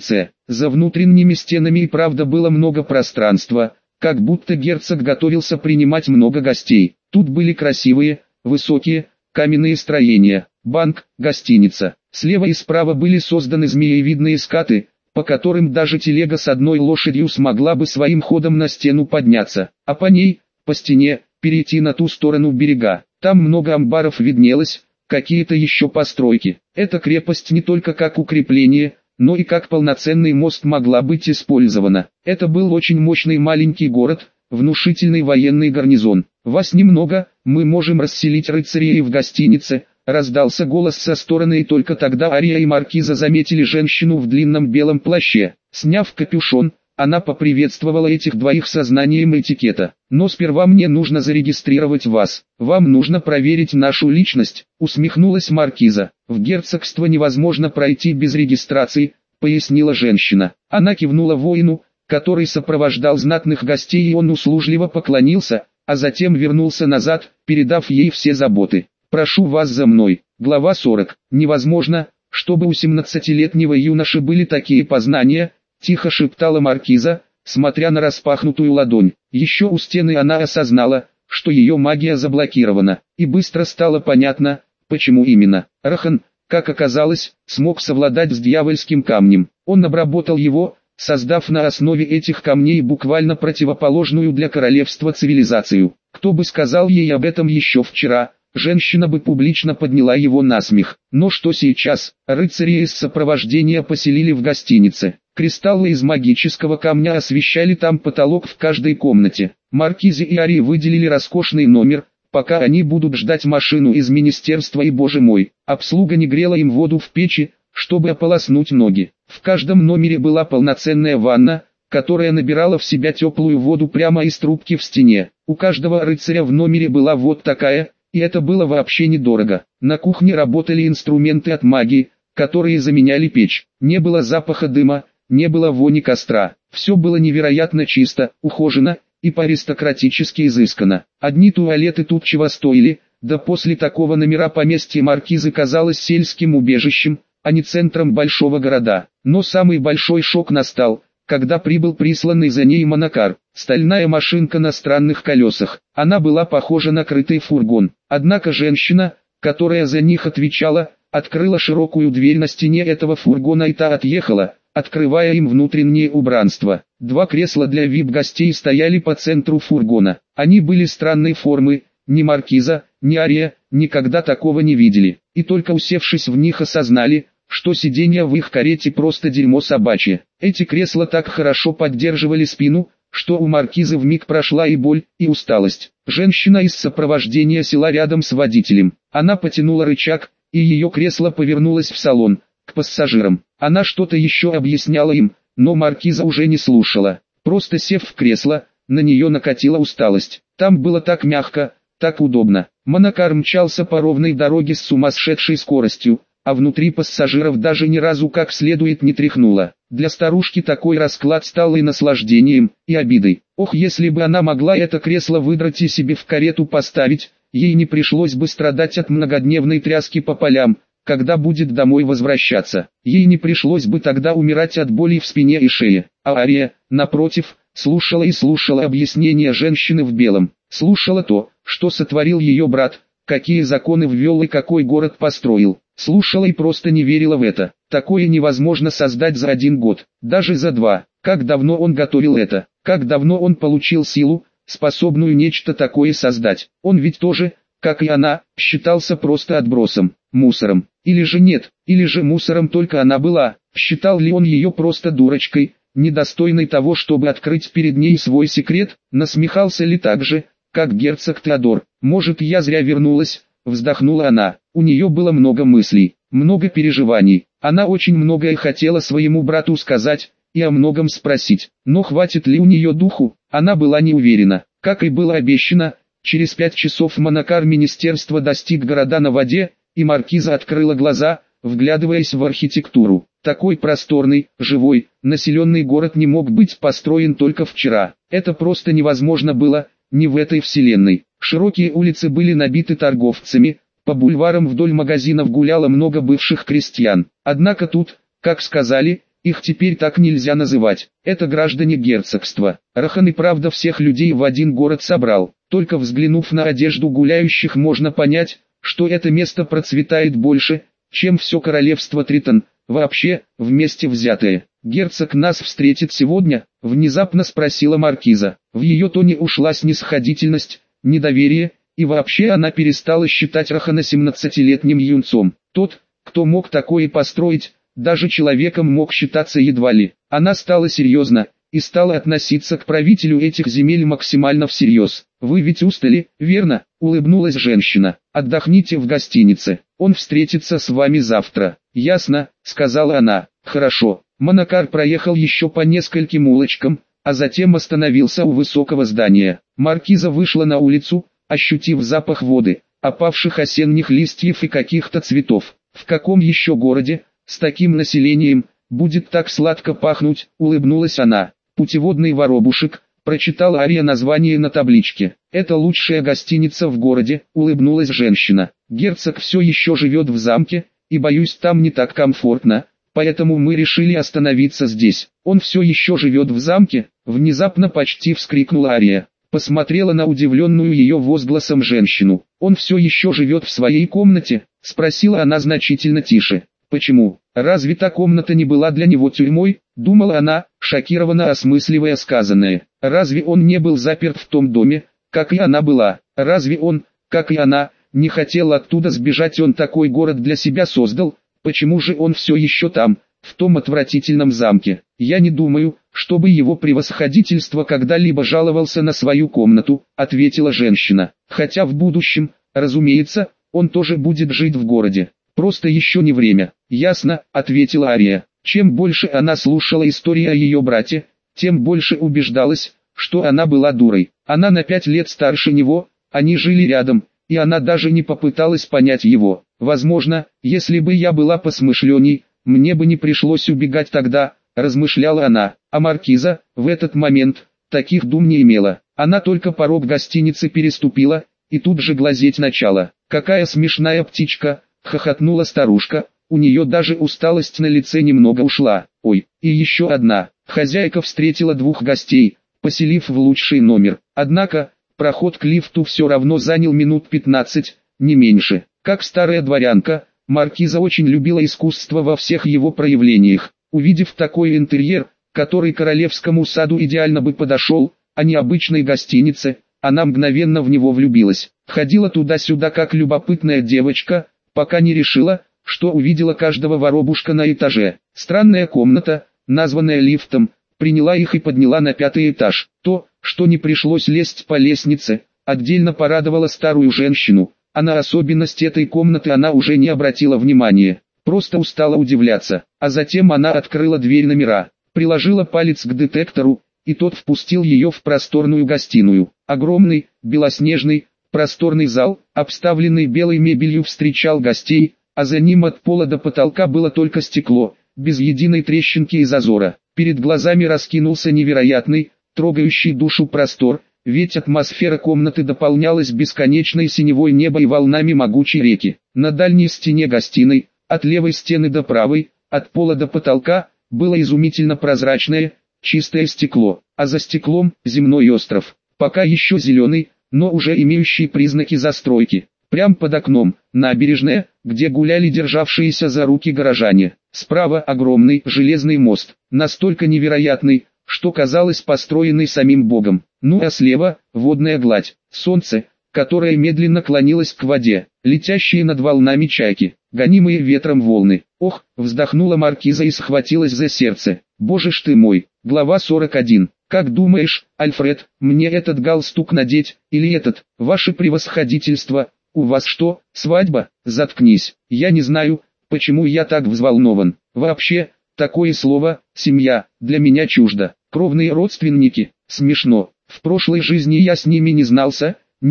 За внутренними стенами и правда было много пространства, как будто герцог готовился принимать много гостей. Тут были красивые, высокие, каменные строения, банк, гостиница. Слева и справа были созданы змеевидные скаты, по которым даже телега с одной лошадью смогла бы своим ходом на стену подняться, а по ней, по стене, перейти на ту сторону берега. Там много амбаров виднелось, какие-то еще постройки. Эта крепость не только как укрепление, но и как полноценный мост могла быть использована. Это был очень мощный маленький город, внушительный военный гарнизон. «Вас немного, мы можем расселить рыцарей в гостинице», раздался голос со стороны, и только тогда Ария и Маркиза заметили женщину в длинном белом плаще. Сняв капюшон, она поприветствовала этих двоих сознанием этикета. «Но сперва мне нужно зарегистрировать вас. Вам нужно проверить нашу личность», усмехнулась Маркиза. «В герцогство невозможно пройти без регистрации», пояснила женщина. Она кивнула воину, который сопровождал знатных гостей, и он услужливо поклонился, а затем вернулся назад, передав ей все заботы. «Прошу вас за мной». Глава 40. «Невозможно, чтобы у 17-летнего юноши были такие познания», тихо шептала Маркиза, смотря на распахнутую ладонь. Еще у стены она осознала, что ее магия заблокирована, и быстро стало понятно, почему именно. Рахан, как оказалось, смог совладать с дьявольским камнем. Он обработал его, создав на основе этих камней буквально противоположную для королевства цивилизацию. Кто бы сказал ей об этом еще вчера, женщина бы публично подняла его на смех. Но что сейчас? Рыцари из сопровождения поселили в гостинице. Кристаллы из магического камня освещали там потолок в каждой комнате. Маркизе и Арии выделили роскошный номер, пока они будут ждать машину из министерства, и, боже мой, обслуга не грела им воду в печи, чтобы ополоснуть ноги. В каждом номере была полноценная ванна, которая набирала в себя теплую воду прямо из трубки в стене. У каждого рыцаря в номере была вот такая, и это было вообще недорого. На кухне работали инструменты от магии, которые заменяли печь. Не было запаха дыма, не было вони костра. Все было невероятно чисто, ухожено и по-аристократически изысканно. Одни туалеты тут чего стоили, да после такого номера поместье Маркизы казалось сельским убежищем, а не центром большого города. Но самый большой шок настал, когда прибыл присланный за ней монокар. Стальная машинка на странных колесах. Она была похожа на крытый фургон. Однако женщина, которая за них отвечала, открыла широкую дверь на стене этого фургона, и та отъехала, открывая им внутреннее убранство. Два кресла для вип-гостей стояли по центру фургона. Они были странной формы, ни Маркиза, ни Ария никогда такого не видели, и только усевшись в них осознали, что сиденья в их карете просто дерьмо собачье. Эти кресла так хорошо поддерживали спину, что у Маркизы вмиг прошла и боль, и усталость. Женщина из сопровождения села рядом с водителем. Она потянула рычаг, и ее кресло повернулось в салон, к пассажирам. Она что-то еще объясняла им, но Маркиза уже не слушала. Просто сев в кресло, на нее накатила усталость. Там было так мягко, так удобно. Монокар мчался по ровной дороге с сумасшедшей скоростью, а внутри пассажиров даже ни разу как следует не тряхнуло. Для старушки такой расклад стал и наслаждением, и обидой. Ох, если бы она могла это кресло выдрать и себе в карету поставить, ей не пришлось бы страдать от многодневной тряски по полям, когда будет домой возвращаться. Ей не пришлось бы тогда умирать от боли в спине и шее. А Ария, напротив, слушала и слушала объяснения женщины в белом. Слушала то, что сотворил ее брат, какие законы ввел и какой город построил. Слушала и просто не верила в это. Такое невозможно создать за 1 год, даже за 2. Как давно он готовил это? Как давно он получил силу, способную нечто такое создать? Он ведь тоже, как и она, считался просто отбросом, мусором. Или же нет, или же мусором только она была. Считал ли он ее просто дурочкой, недостойной того, чтобы открыть перед ней свой секрет? Насмехался ли так же, как герцог Теодор? Может, я зря вернулась? Вздохнула она. У нее было много мыслей, много переживаний. Она очень многое хотела своему брату сказать и о многом спросить. Но хватит ли у нее духу? Она была не уверена. Как и было обещано, через 5 часов монокар министерства достиг города на воде, и Маркиза открыла глаза, вглядываясь в архитектуру. Такой просторный, живой, населенный город не мог быть построен только вчера. Это просто невозможно было, не в этой вселенной. Широкие улицы были набиты торговцами, по бульварам вдоль магазинов гуляло много бывших крестьян. Однако тут, как сказали, Их теперь так нельзя называть. Это граждане герцогства. Рахан и правда всех людей в один город собрал. Только взглянув на одежду гуляющих, можно понять, что это место процветает больше, чем все королевство Тритон, вообще, вместе взятое. «Герцог нас встретит сегодня?» – внезапно спросила маркиза. В ее тоне ушла снисходительность, недоверие, и вообще она перестала считать Рахана 17-летним юнцом. Тот, кто мог такое построить, даже человеком мог считаться едва ли. Она стала серьезна, и стала относиться к правителю этих земель максимально всерьез. «Вы ведь устали, верно?» – улыбнулась женщина. «Отдохните в гостинице, он встретится с вами завтра». «Ясно», – сказала она. «Хорошо». Монокар проехал еще по нескольким улочкам, а затем остановился у высокого здания. Маркиза вышла на улицу, ощутив запах воды, опавших осенних листьев и каких-то цветов. В каком еще городе, с таким населением, будет так сладко пахнуть, улыбнулась она. «Путеводный воробушек», прочитала Ария название на табличке. «Это лучшая гостиница в городе», улыбнулась женщина. «Герцог все еще живет в замке, и боюсь, там не так комфортно, поэтому мы решили остановиться здесь». «Он все еще живет в замке?» Внезапно почти вскрикнула Ария. Посмотрела на удивленную ее возгласом женщину. «Он все еще живет в своей комнате?» Спросила она значительно тише. «Почему? Разве та комната не была для него тюрьмой?» Думала она, шокированно осмысливая сказанное. «Разве он не был заперт в том доме, как и она была? Разве он, как и она, не хотел оттуда сбежать? Он такой город для себя создал? Почему же он все еще там, в том отвратительном замке? Я не думаю, чтобы его превосходительство когда-либо жаловался на свою комнату», ответила женщина. «Хотя в будущем, разумеется, он тоже будет жить в городе. Просто еще не время». «Ясно», ответила Ария. Чем больше она слушала истории о ее брате, тем больше убеждалась, что она была дурой. Она на 5 лет старше него, они жили рядом, и она даже не попыталась понять его. «Возможно, если бы я была посмышленней, мне бы не пришлось убегать тогда», размышляла она. А маркиза, в этот момент, таких дум не имела. Она только порог гостиницы переступила, и тут же глазеть начала. «Какая смешная птичка!» — хохотнула старушка. У нее даже усталость на лице немного ушла. «Ой, и еще одна». Хозяйка встретила 2 гостей, поселив в лучший номер. Однако, проход к лифту все равно занял минут 15, не меньше. Как старая дворянка, маркиза очень любила искусство во всех его проявлениях. Увидев такой интерьер, который королевскому саду идеально бы подошел, а не обычной гостинице, она мгновенно в него влюбилась. Ходила туда-сюда как любопытная девочка, пока не решила, что увидела каждого воробушка на этаже. Странная комната, названная лифтом, приняла их и подняла на 5-й этаж. То, что не пришлось лезть по лестнице, отдельно порадовало старую женщину, а на особенность этой комнаты она уже не обратила внимания, просто устала удивляться. А затем она открыла дверь номера, приложила палец к детектору, и тот впустил ее в просторную гостиную. Огромный, белоснежный, просторный зал, обставленный белой мебелью, встречал гостей, а за ним от пола до потолка было только стекло, без единой трещинки и зазора. Перед глазами раскинулся невероятный, трогающий душу простор, ведь атмосфера комнаты дополнялась бесконечной синевой неба и волнами могучей реки. На дальней стене гостиной, от левой стены до правой, от пола до потолка, было изумительно прозрачное, чистое стекло, а за стеклом – земной остров, пока еще зеленый, но уже имеющий признаки застройки. Прямо под окном – набережная, где гуляли державшиеся за руки горожане. Справа огромный железный мост, настолько невероятный, что казалось построенный самим Богом. Ну а слева – водная гладь, солнце, которое медленно клонилось к воде, летящие над волнами чайки, гонимые ветром волны. «Ох!» – вздохнула маркиза и схватилась за сердце. «Боже ж ты мой!» Глава 41. «Как думаешь, Альфред, мне этот галстук надеть, или этот, ваше превосходительство? У вас что, свадьба?» «Заткнись, я не знаю, почему я так взволнован. Вообще, такое слово, семья, для меня чуждо. Кровные родственники, смешно. В прошлой жизни я с ними не знался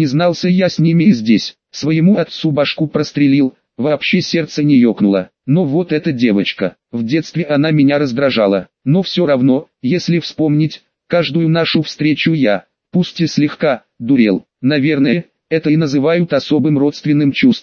я с ними и здесь. Своему отцу башку прострелил, вообще сердце не ёкнуло. Но вот эта девочка, в детстве она меня раздражала. Но все равно, если вспомнить, каждую нашу встречу я, пусть и слегка, дурел. Наверное, это и называют особым родственным чувством.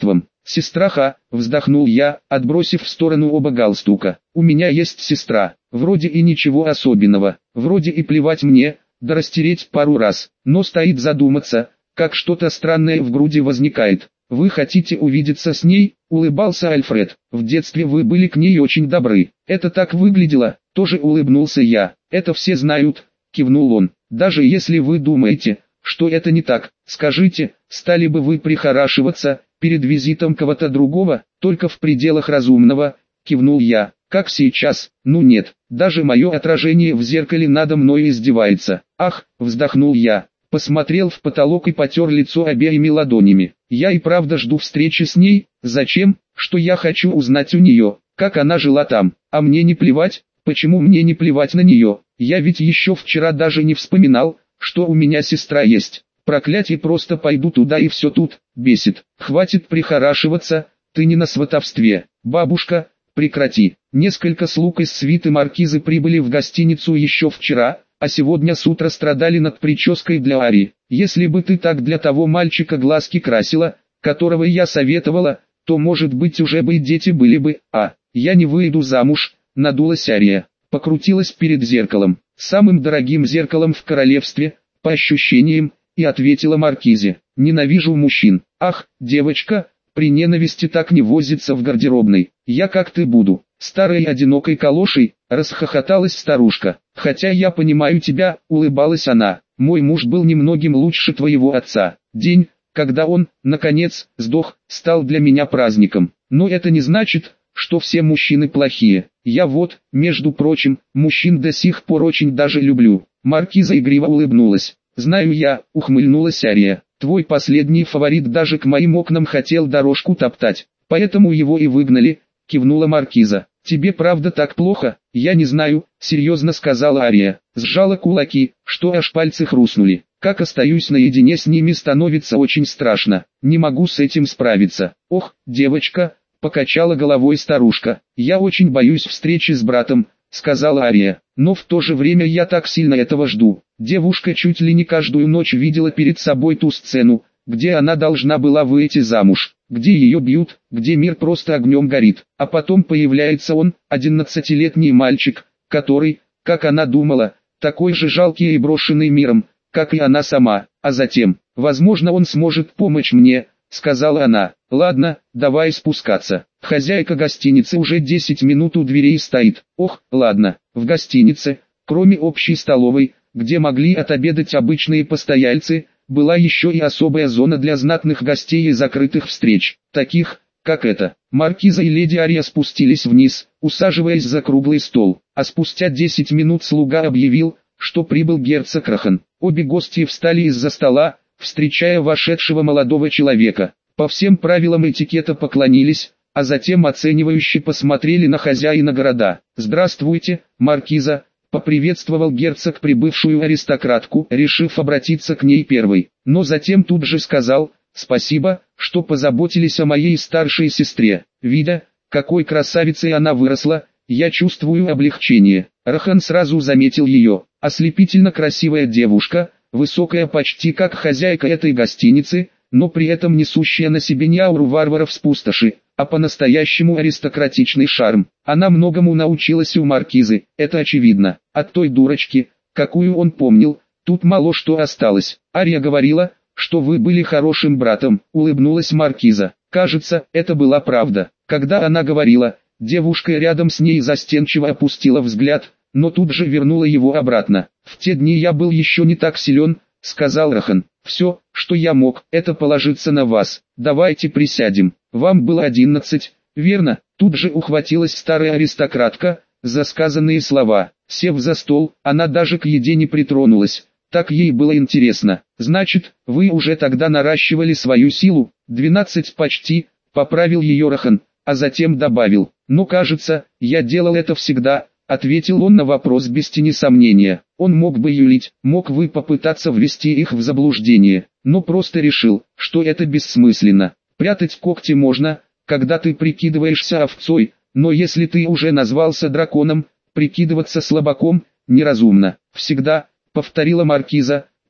Сестра вздохнул я, отбросив в сторону оба галстука. У меня есть сестра, вроде и ничего особенного, вроде и плевать мне, да растереть пару раз, но стоит задуматься, как что-то странное в груди возникает. Вы хотите увидеться с ней? Улыбался Альфред. В детстве вы были к ней очень добры. Это так выглядело, тоже улыбнулся я. Это все знают, кивнул он. Даже если вы думаете, что это не так, скажите, стали бы вы прихорашиваться перед визитом кого-то другого, только в пределах разумного, кивнул я. Как сейчас? Ну нет, даже мое отражение в зеркале надо мной издевается. Ах, вздохнул я, посмотрел в потолок и потер лицо обеими ладонями. Я и правда жду встречи с ней. Зачем? Что я хочу узнать у нее, как она жила там. А мне не плевать? Почему мне не плевать на нее? Я ведь еще вчера даже не вспоминал, что у меня сестра есть. Проклятие, просто пойду туда и все тут, бесит. Хватит прихорашиваться, ты не на сватовстве. Бабушка, прекрати. Несколько слуг из свиты маркизы прибыли в гостиницу еще вчера, а сегодня с утра страдали над прической для Ари. Если бы ты так для того мальчика глазки красила, которого я советовала, то может быть уже бы и дети были бы. Я не выйду замуж, надулась Ария, покрутилась перед зеркалом, самым дорогим зеркалом в королевстве, по ощущениям, и ответила маркизе: ненавижу мужчин. Ах, девочка, при ненависти так не возится в гардеробной. Я как ты буду, старой одинокой калошей, расхохоталась старушка. Хотя я понимаю тебя, улыбалась она. Мой муж был немногим лучше твоего отца. День, когда он, наконец, сдох, стал для меня праздником. Но это не значит, что все мужчины плохие. Я вот, между прочим, мужчин до сих пор очень даже люблю. Маркиза игриво улыбнулась. Знаю я, ухмыльнулась Ария. Твой последний фаворит даже к моим окнам хотел дорожку топтать, поэтому его и выгнали, кивнула маркиза. Тебе правда так плохо? Я не знаю, серьезно сказала Ария. Сжала кулаки, что аж пальцы хрустнули. Как остаюсь наедине с ними, становится очень страшно. Не могу с этим справиться. Ох, девочка, покачала головой старушка. Я очень боюсь встречи с братом, сказала Ария. Но в то же время я так сильно этого жду. Девушка чуть ли не каждую ночь видела перед собой ту сцену, где она должна была выйти замуж, где ее бьют, где мир просто огнем горит. А потом появляется он, 11-летний мальчик, который, как она думала, такой же жалкий и брошенный миром, как и она сама. А затем, возможно, он сможет помочь мне, сказала она. Ладно, давай спускаться. Хозяйка гостиницы уже 10 минут у дверей стоит. Ох, ладно, в гостинице, кроме общей столовой, где могли отобедать обычные постояльцы, была еще и особая зона для знатных гостей и закрытых встреч, таких, как эта. Маркиза и леди Ария спустились вниз, усаживаясь за круглый стол, а спустя 10 минут слуга объявил, что прибыл герцог Рахан. Обе гости встали из-за стола, встречая вошедшего молодого человека. По всем правилам этикета поклонились, а затем оценивающе посмотрели на хозяина города. «Здравствуйте, маркиза», — поприветствовал герцог прибывшую аристократку, решив обратиться к ней первой. Но затем тут же сказал: «Спасибо, что позаботились о моей старшей сестре. Видя, какой красавицей она выросла, я чувствую облегчение». Рахан сразу заметил ее. Ослепительно красивая девушка, высокая почти как хозяйка этой гостиницы, но при этом несущая на себе не ауру варваров с пустоши, а по-настоящему аристократичный шарм. Она многому научилась у маркизы, это очевидно. От той дурочки, какую он помнил, тут мало что осталось. Ария говорила, что вы были хорошим братом, улыбнулась маркиза. Кажется, это была правда. Когда она говорила, девушка рядом с ней застенчиво опустила взгляд, но тут же вернула его обратно. В те дни я был еще не так силен, сказал Рахан. Все, что я мог, это положиться на вас. Давайте присядем. Вам было 11, верно? Тут же ухватилась старая аристократка за сказанные слова. Сев за стол, она даже к еде не притронулась. Так ей было интересно. Значит, вы уже тогда наращивали свою силу? 12 почти, поправил ее Рахан, а затем добавил. Но кажется, я делал это всегда. Ответил он на вопрос без тени сомнения. Он мог бы юлить, мог бы попытаться ввести их в заблуждение, но просто решил, что это бессмысленно. Прятать когти можно, когда ты прикидываешься овцой, но если ты уже назвался драконом, прикидываться слабаком неразумно. Всегда, повторила маркиза,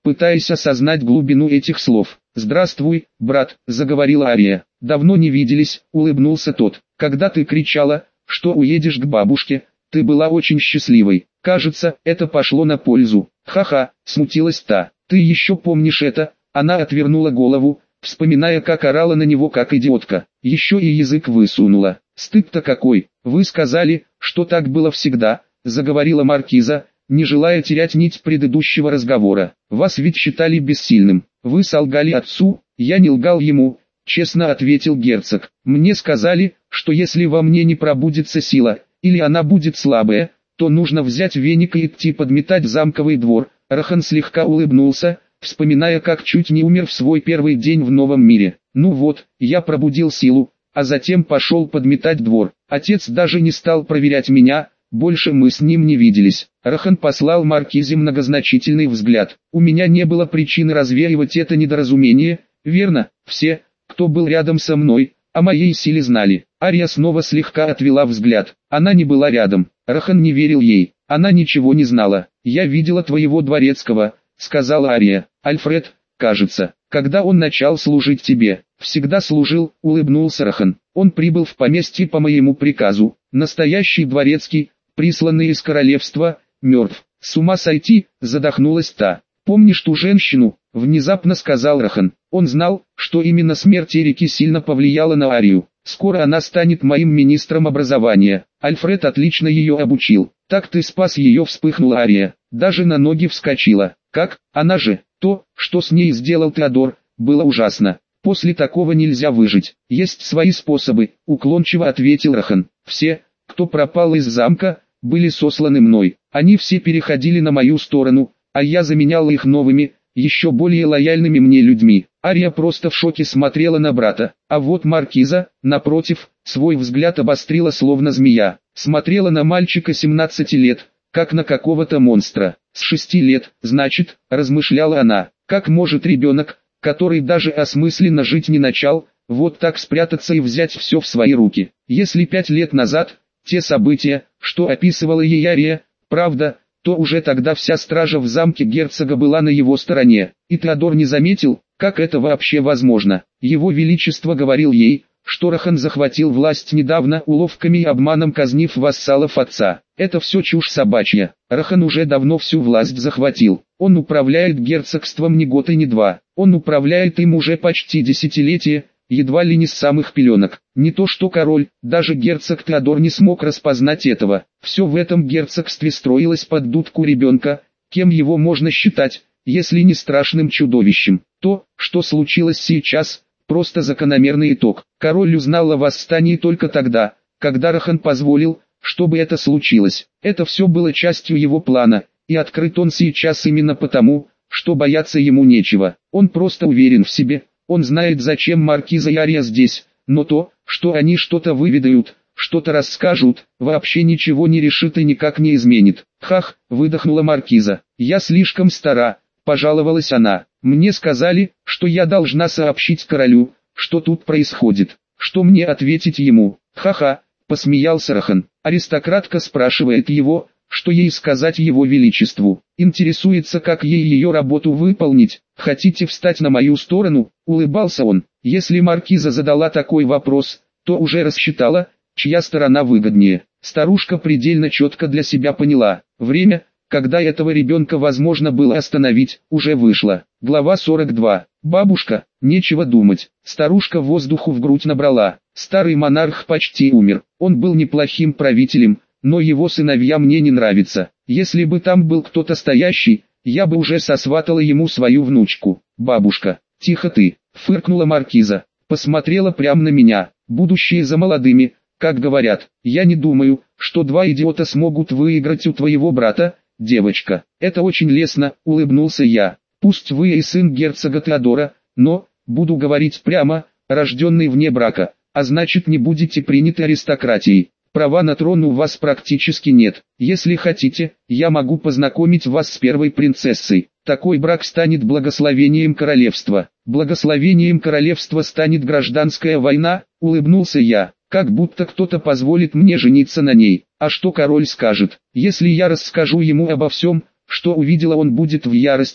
пытаясь осознать глубину этих слов. «Здравствуй, брат», — заговорила Ария. «Давно не виделись», — улыбнулся тот. «Когда ты кричала, что уедешь к бабушке, ты была очень счастливой. Кажется, это пошло на пользу». «Ха-ха», — смутилась та. «Ты еще помнишь это?» Она отвернула голову, вспоминая, как орала на него как идиотка. Еще и язык высунула. «Стыд-то какой! Вы сказали, что так было всегда», — заговорила маркиза, не желая терять нить предыдущего разговора. «Вас ведь считали бессильным. Вы солгали отцу». «Я не лгал ему», — честно ответил герцог. «Мне сказали, что если во мне не пробудится сила, или она будет слабая, то нужно взять веник и идти подметать замковый двор». Рахан слегка улыбнулся, вспоминая, как чуть не умер в свой первый день в новом мире. «Ну вот, я пробудил силу, а затем пошел подметать двор. Отец даже не стал проверять меня, больше мы с ним не виделись». Рахан послал маркизе многозначительный взгляд. «У меня не было причины развеивать это недоразумение, верно? Все, кто был рядом со мной, о моей силе знали». Ария снова слегка отвела взгляд. Она не была рядом. Рахан не верил ей. Она ничего не знала. «Я видела твоего дворецкого», — сказала Ария. «Альфред, кажется, когда он начал служить тебе». «Всегда служил», — улыбнулся Рахан. «Он прибыл в поместье по моему приказу. Настоящий дворецкий, присланный из королевства, мертв». «С ума сойти», — задохнулась та. «Помнишь ту женщину?» — внезапно сказал Рахан. Он знал, что именно смерть Эрики сильно повлияла на Арию. «Скоро она станет моим министром образования. Альфред отлично ее обучил». «Так ты спас ее», — вспыхнула Ария. Даже на ноги вскочила. «Как? Она же...» «То, что с ней сделал Теодор, было ужасно. После такого нельзя выжить». «Есть свои способы», — уклончиво ответил Рахан. «Все, кто пропал из замка, были сосланы мной. Они все переходили на мою сторону, а я заменял их новыми, еще более лояльными мне людьми». Ария просто в шоке смотрела на брата, а вот маркиза, напротив, свой взгляд обострила словно змея. Смотрела на мальчика 17 лет, как на какого-то монстра. «С 6 лет, значит», — размышляла она, — «как может ребенок, который даже осмысленно жить не начал, вот так спрятаться и взять все в свои руки?» Если 5 лет назад, те события, что описывала ей Ария, правда, то уже тогда вся стража в замке герцога была на его стороне, и Теодор не заметил, как это вообще возможно. Его Величество говорил ей, что Рахан захватил власть недавно, уловками и обманом казнив вассалов отца. Это все чушь собачья. Рахан уже давно всю власть захватил. Он управляет герцогством не год и не два. Он управляет им уже почти десятилетие, едва ли не с самых пеленок. Не то что король, даже герцог Теодор не смог распознать этого. Все в этом герцогстве строилось под дудку ребенка, кем его можно считать, если не страшным чудовищем. То, что случилось сейчас, просто закономерный итог. Король узнал о восстании только тогда, когда Рахан позволил, чтобы это случилось. Это все было частью его плана, и открыт он сейчас именно потому, что бояться ему нечего. Он просто уверен в себе, он знает, зачем маркиза и Ария здесь, но то, что они что-то выведают, что-то расскажут, вообще ничего не решит и никак не изменит. «Хах», — выдохнула маркиза, — «я слишком стара», — пожаловалась она. «Мне сказали, что я должна сообщить королю, что тут происходит. Что мне ответить ему?» «Ха-ха», — посмеялся Рахан. Аристократка спрашивает его, что ей сказать его величеству. Интересуется, как ей ее работу выполнить. «Хотите встать на мою сторону?» — улыбался он. Если маркиза задала такой вопрос, то уже рассчитала, чья сторона выгоднее. Старушка предельно четко для себя поняла. Время, когда этого ребенка возможно было остановить, уже вышло. Глава 42. «Бабушка, нечего думать». Старушка воздуху в грудь набрала. Старый монарх почти умер. Он был неплохим правителем, но его сыновья мне не нравятся. Если бы там был кто-то стоящий, я бы уже сосватала ему свою внучку. «Бабушка, тихо ты», — фыркнула маркиза. Посмотрела прямо на меня. «Будущее за молодыми, как говорят. Я не думаю, что два идиота смогут выиграть у твоего брата, девочка». «Это очень лестно», — улыбнулся я. «Пусть вы и сын герцога Теодора, но, буду говорить прямо, рожденный вне брака, а значит не будете приняты аристократией. Права на трон у вас практически нет. Если хотите, я могу познакомить вас с первой принцессой. Такой брак станет благословением королевства». «Благословением королевства станет гражданская война», — улыбнулся я. «Как будто кто-то позволит мне жениться на ней. А что король скажет? Если я расскажу ему обо всем, что увидела, он будет в ярости.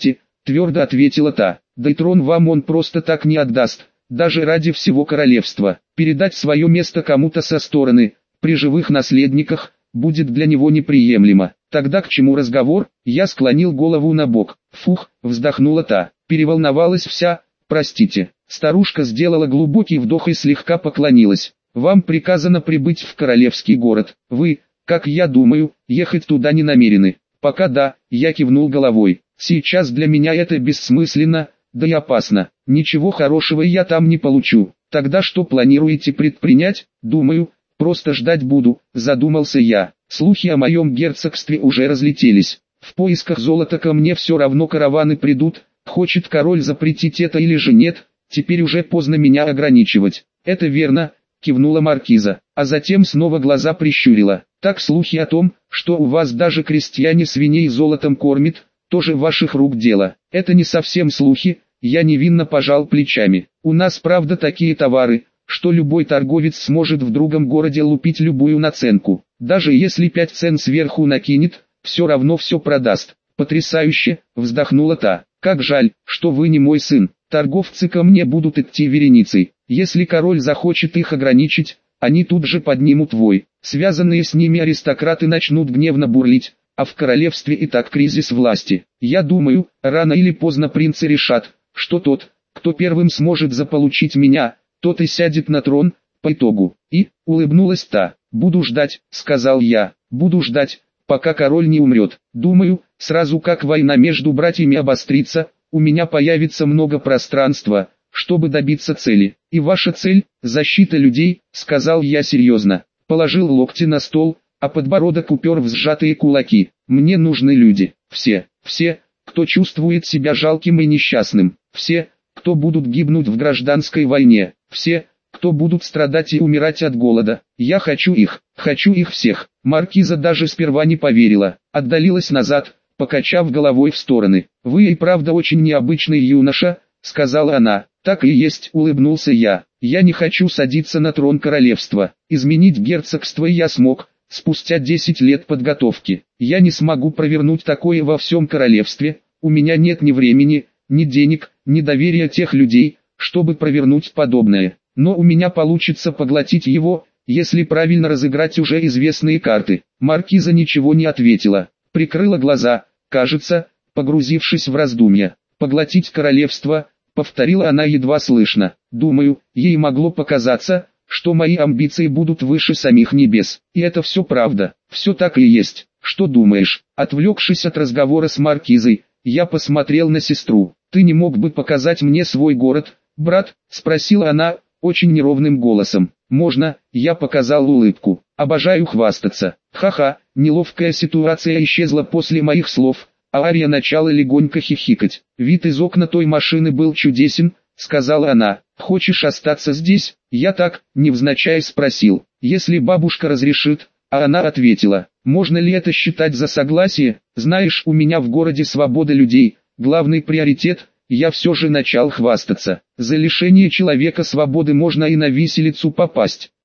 твердо ответила та. Да и трон вам он просто так не отдаст, даже ради всего королевства. Передать свое место кому-то со стороны, при живых наследниках, будет для него неприемлемо. Тогда к чему разговор? Я склонил голову на бок. Фух, вздохнула та. Переволновалась вся. Простите. Старушка сделала глубокий вдох и слегка поклонилась. Вам приказано прибыть в королевский город. Вы, как я думаю, ехать туда не намерены. Пока да, я кивнул головой. Сейчас для меня это бессмысленно, да и опасно. Ничего хорошего я там не получу. Тогда что планируете предпринять? Думаю, просто ждать буду, задумался я. Слухи о моем герцогстве уже разлетелись. В поисках золота ко мне все равно караваны придут. Хочет король запретить это или же нет, теперь уже поздно меня ограничивать. Это верно, кивнула маркиза, а затем снова глаза прищурила. Так слухи о том, что у вас даже крестьяне свиней золотом кормят, тоже ваших рук дело. Это не совсем слухи, я невинно пожал плечами. У нас правда такие товары, что любой торговец сможет в другом городе лупить любую наценку. Даже если 5 цен сверху накинет, все равно все продаст. Потрясающе, вздохнула та. Как жаль, что вы не мой сын. Торговцы ко мне будут идти вереницей. Если король захочет их ограничить, они тут же поднимут вой. Связанные с ними аристократы начнут гневно бурлить, а в королевстве и так кризис власти. Я думаю, рано или поздно принцы решат, что тот, кто первым сможет заполучить меня, тот и сядет на трон, по итогу. И, улыбнулась та, буду ждать, сказал я, буду ждать, пока король не умрет. Думаю, сразу как война между братьями обострится, у меня появится много пространства, чтобы добиться цели. И ваша цель – защита людей, сказал я серьезно. Положил локти на стол, а подбородок упер в сжатые кулаки. Мне нужны люди. Все, кто чувствует себя жалким и несчастным. Все, кто будут гибнуть в гражданской войне. Все, кто будут страдать и умирать от голода. Я хочу их всех. Маркиза даже сперва не поверила, отдалилась назад, покачав головой в стороны. Вы и правда очень необычный юноша, сказала она. Так и есть, улыбнулся я. Я не хочу садиться на трон королевства. Изменить герцогство я смог, спустя 10 лет подготовки. Я не смогу провернуть такое во всем королевстве. У меня нет ни времени, ни денег, ни доверия тех людей, чтобы провернуть подобное. Но у меня получится поглотить его, если правильно разыграть уже известные карты. Маркиза ничего не ответила, прикрыла глаза, кажется, погрузившись в раздумья. Поглотить королевство, повторила она едва слышно. Думаю, ей могло показаться, что мои амбиции будут выше самих небес. И это все правда, все так и есть. Что думаешь? Отвлекшись от разговора с маркизой, я посмотрел на сестру. Ты не мог бы показать мне свой город, брат? Спросила она, очень неровным голосом. Можно, я показал улыбку. Обожаю хвастаться. Ха-ха, неловкая ситуация исчезла после моих слов, а Ария начала легонько хихикать. Вид из окна той машины был чудесен, сказала она. Хочешь остаться здесь? Я так, невзначай спросил. Если бабушка разрешит, а она ответила. Можно ли это считать за согласие? Знаешь, у меня в городе свобода людей, главный приоритет. Я все же начал хвастаться. За лишение человека свободы можно и на виселицу попасть.